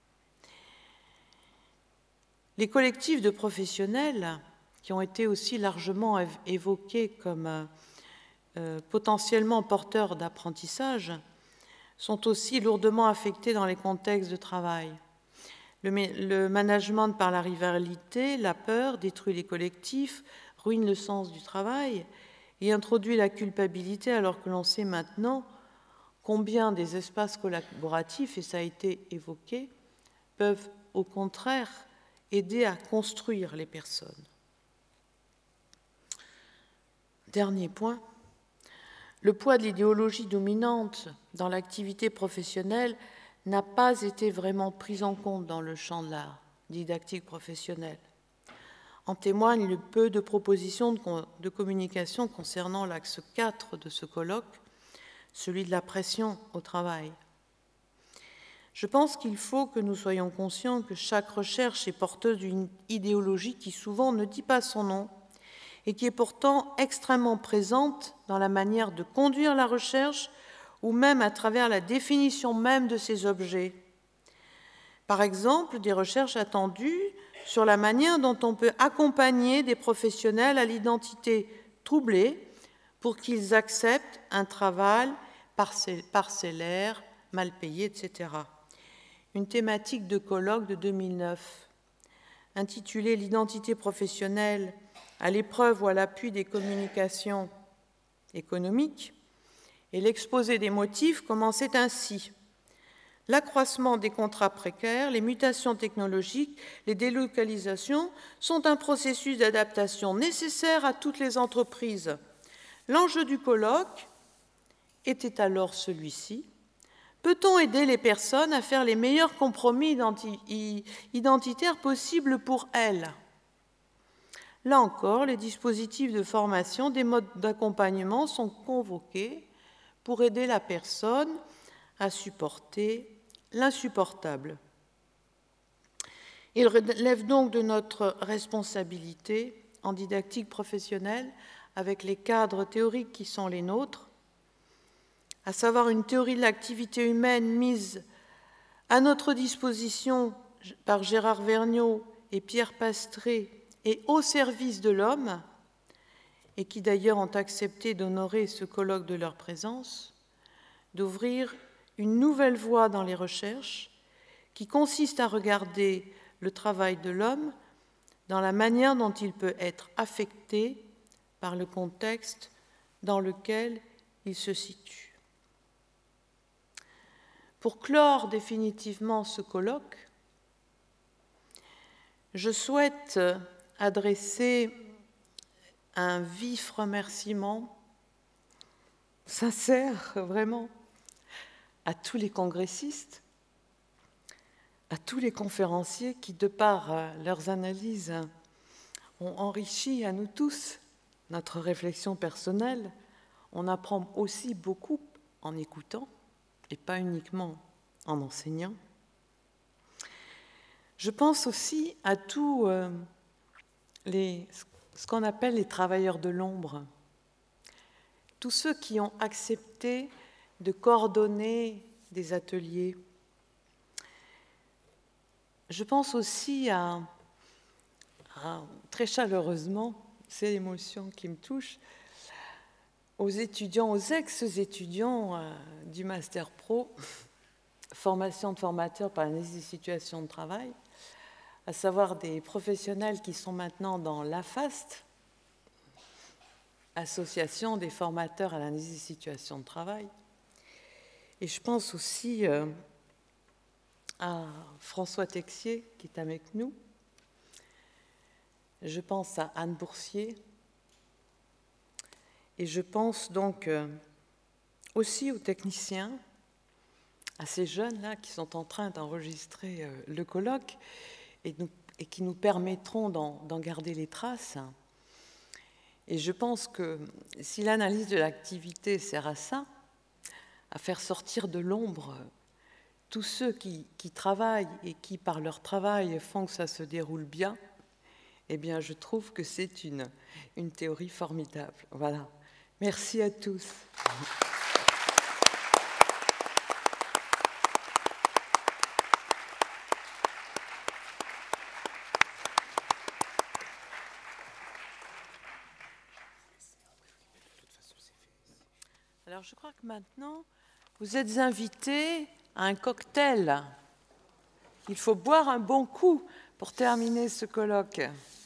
Les collectifs de professionnels, qui ont été aussi largement évoqués comme potentiellement porteurs d'apprentissage, sont aussi lourdement affectés dans les contextes de travail. Le management par la rivalité, la peur, détruit les collectifs, ruine le sens du travail et introduit la culpabilité, alors que l'on sait maintenant combien des espaces collaboratifs, et ça a été évoqué, peuvent au contraire aider à construire les personnes. Dernier point, le poids de l'idéologie dominante dans l'activité professionnelle n'a pas été vraiment pris en compte dans le champ de la didactique professionnelle. En témoigne le peu de propositions de communication concernant l'axe 4 de ce colloque, celui de la pression au travail. Je pense qu'il faut que nous soyons conscients que chaque recherche est porteuse d'une idéologie qui souvent ne dit pas son nom et qui est pourtant extrêmement présente dans la manière de conduire la recherche ou même à travers la définition même de ces objets. Par exemple, des recherches attendues sur la manière dont on peut accompagner des professionnels à l'identité troublée pour qu'ils acceptent un travail parcellaire, mal payé, etc. Une thématique de colloque de 2009, intitulée « L'identité professionnelle à l'épreuve ou à l'appui des communications économiques », et l'exposé des motifs commençait ainsi. L'accroissement des contrats précaires, les mutations technologiques, les délocalisations sont un processus d'adaptation nécessaire à toutes les entreprises. L'enjeu du colloque était alors celui-ci. Peut-on aider les personnes à faire les meilleurs compromis identitaires possibles pour elles ? Là encore, les dispositifs de formation, des modes d'accompagnement sont convoqués pour aider la personne à supporter l'insupportable. Il relève donc de notre responsabilité en didactique professionnelle, avec les cadres théoriques qui sont les nôtres, à savoir une théorie de l'activité humaine mise à notre disposition par Gérard Vergniaud et Pierre Pastré et au service de l'homme, et qui d'ailleurs ont accepté d'honorer ce colloque de leur présence, d'ouvrir une nouvelle voie dans les recherches qui consiste à regarder le travail de l'homme dans la manière dont il peut être affecté par le contexte dans lequel il se situe. Pour clore définitivement ce colloque, je souhaite adresser un vif remerciement sincère, vraiment, à tous les congressistes, à tous les conférenciers qui, de par leurs analyses, ont enrichi à nous tous notre réflexion personnelle. On apprend aussi beaucoup en écoutant et pas uniquement en enseignant. Je pense aussi à tous ce qu'on appelle les travailleurs de l'ombre, tous ceux qui ont accepté de coordonner des ateliers. Je pense aussi très chaleureusement, c'est l'émotion qui me touche, aux étudiants, aux ex-étudiants du Master Pro, formation de formateurs par l'analyse des situations de travail, à savoir des professionnels qui sont maintenant dans l'AFAST, Association des formateurs à l'analyse des situations de travail. Et je pense aussi à François Texier, qui est avec nous. Je pense à Anne Boursier. Et je pense donc aussi aux techniciens, à ces jeunes-là qui sont en train d'enregistrer le colloque et qui nous permettront d'en garder les traces. Et je pense que si l'analyse de l'activité sert à ça, à faire sortir de l'ombre tous ceux qui travaillent et qui, par leur travail, font que ça se déroule bien, eh bien, je trouve que c'est une théorie formidable. Voilà. Merci à tous. Alors je crois que maintenant, vous êtes invités à un cocktail. Il faut boire un bon coup pour terminer ce colloque.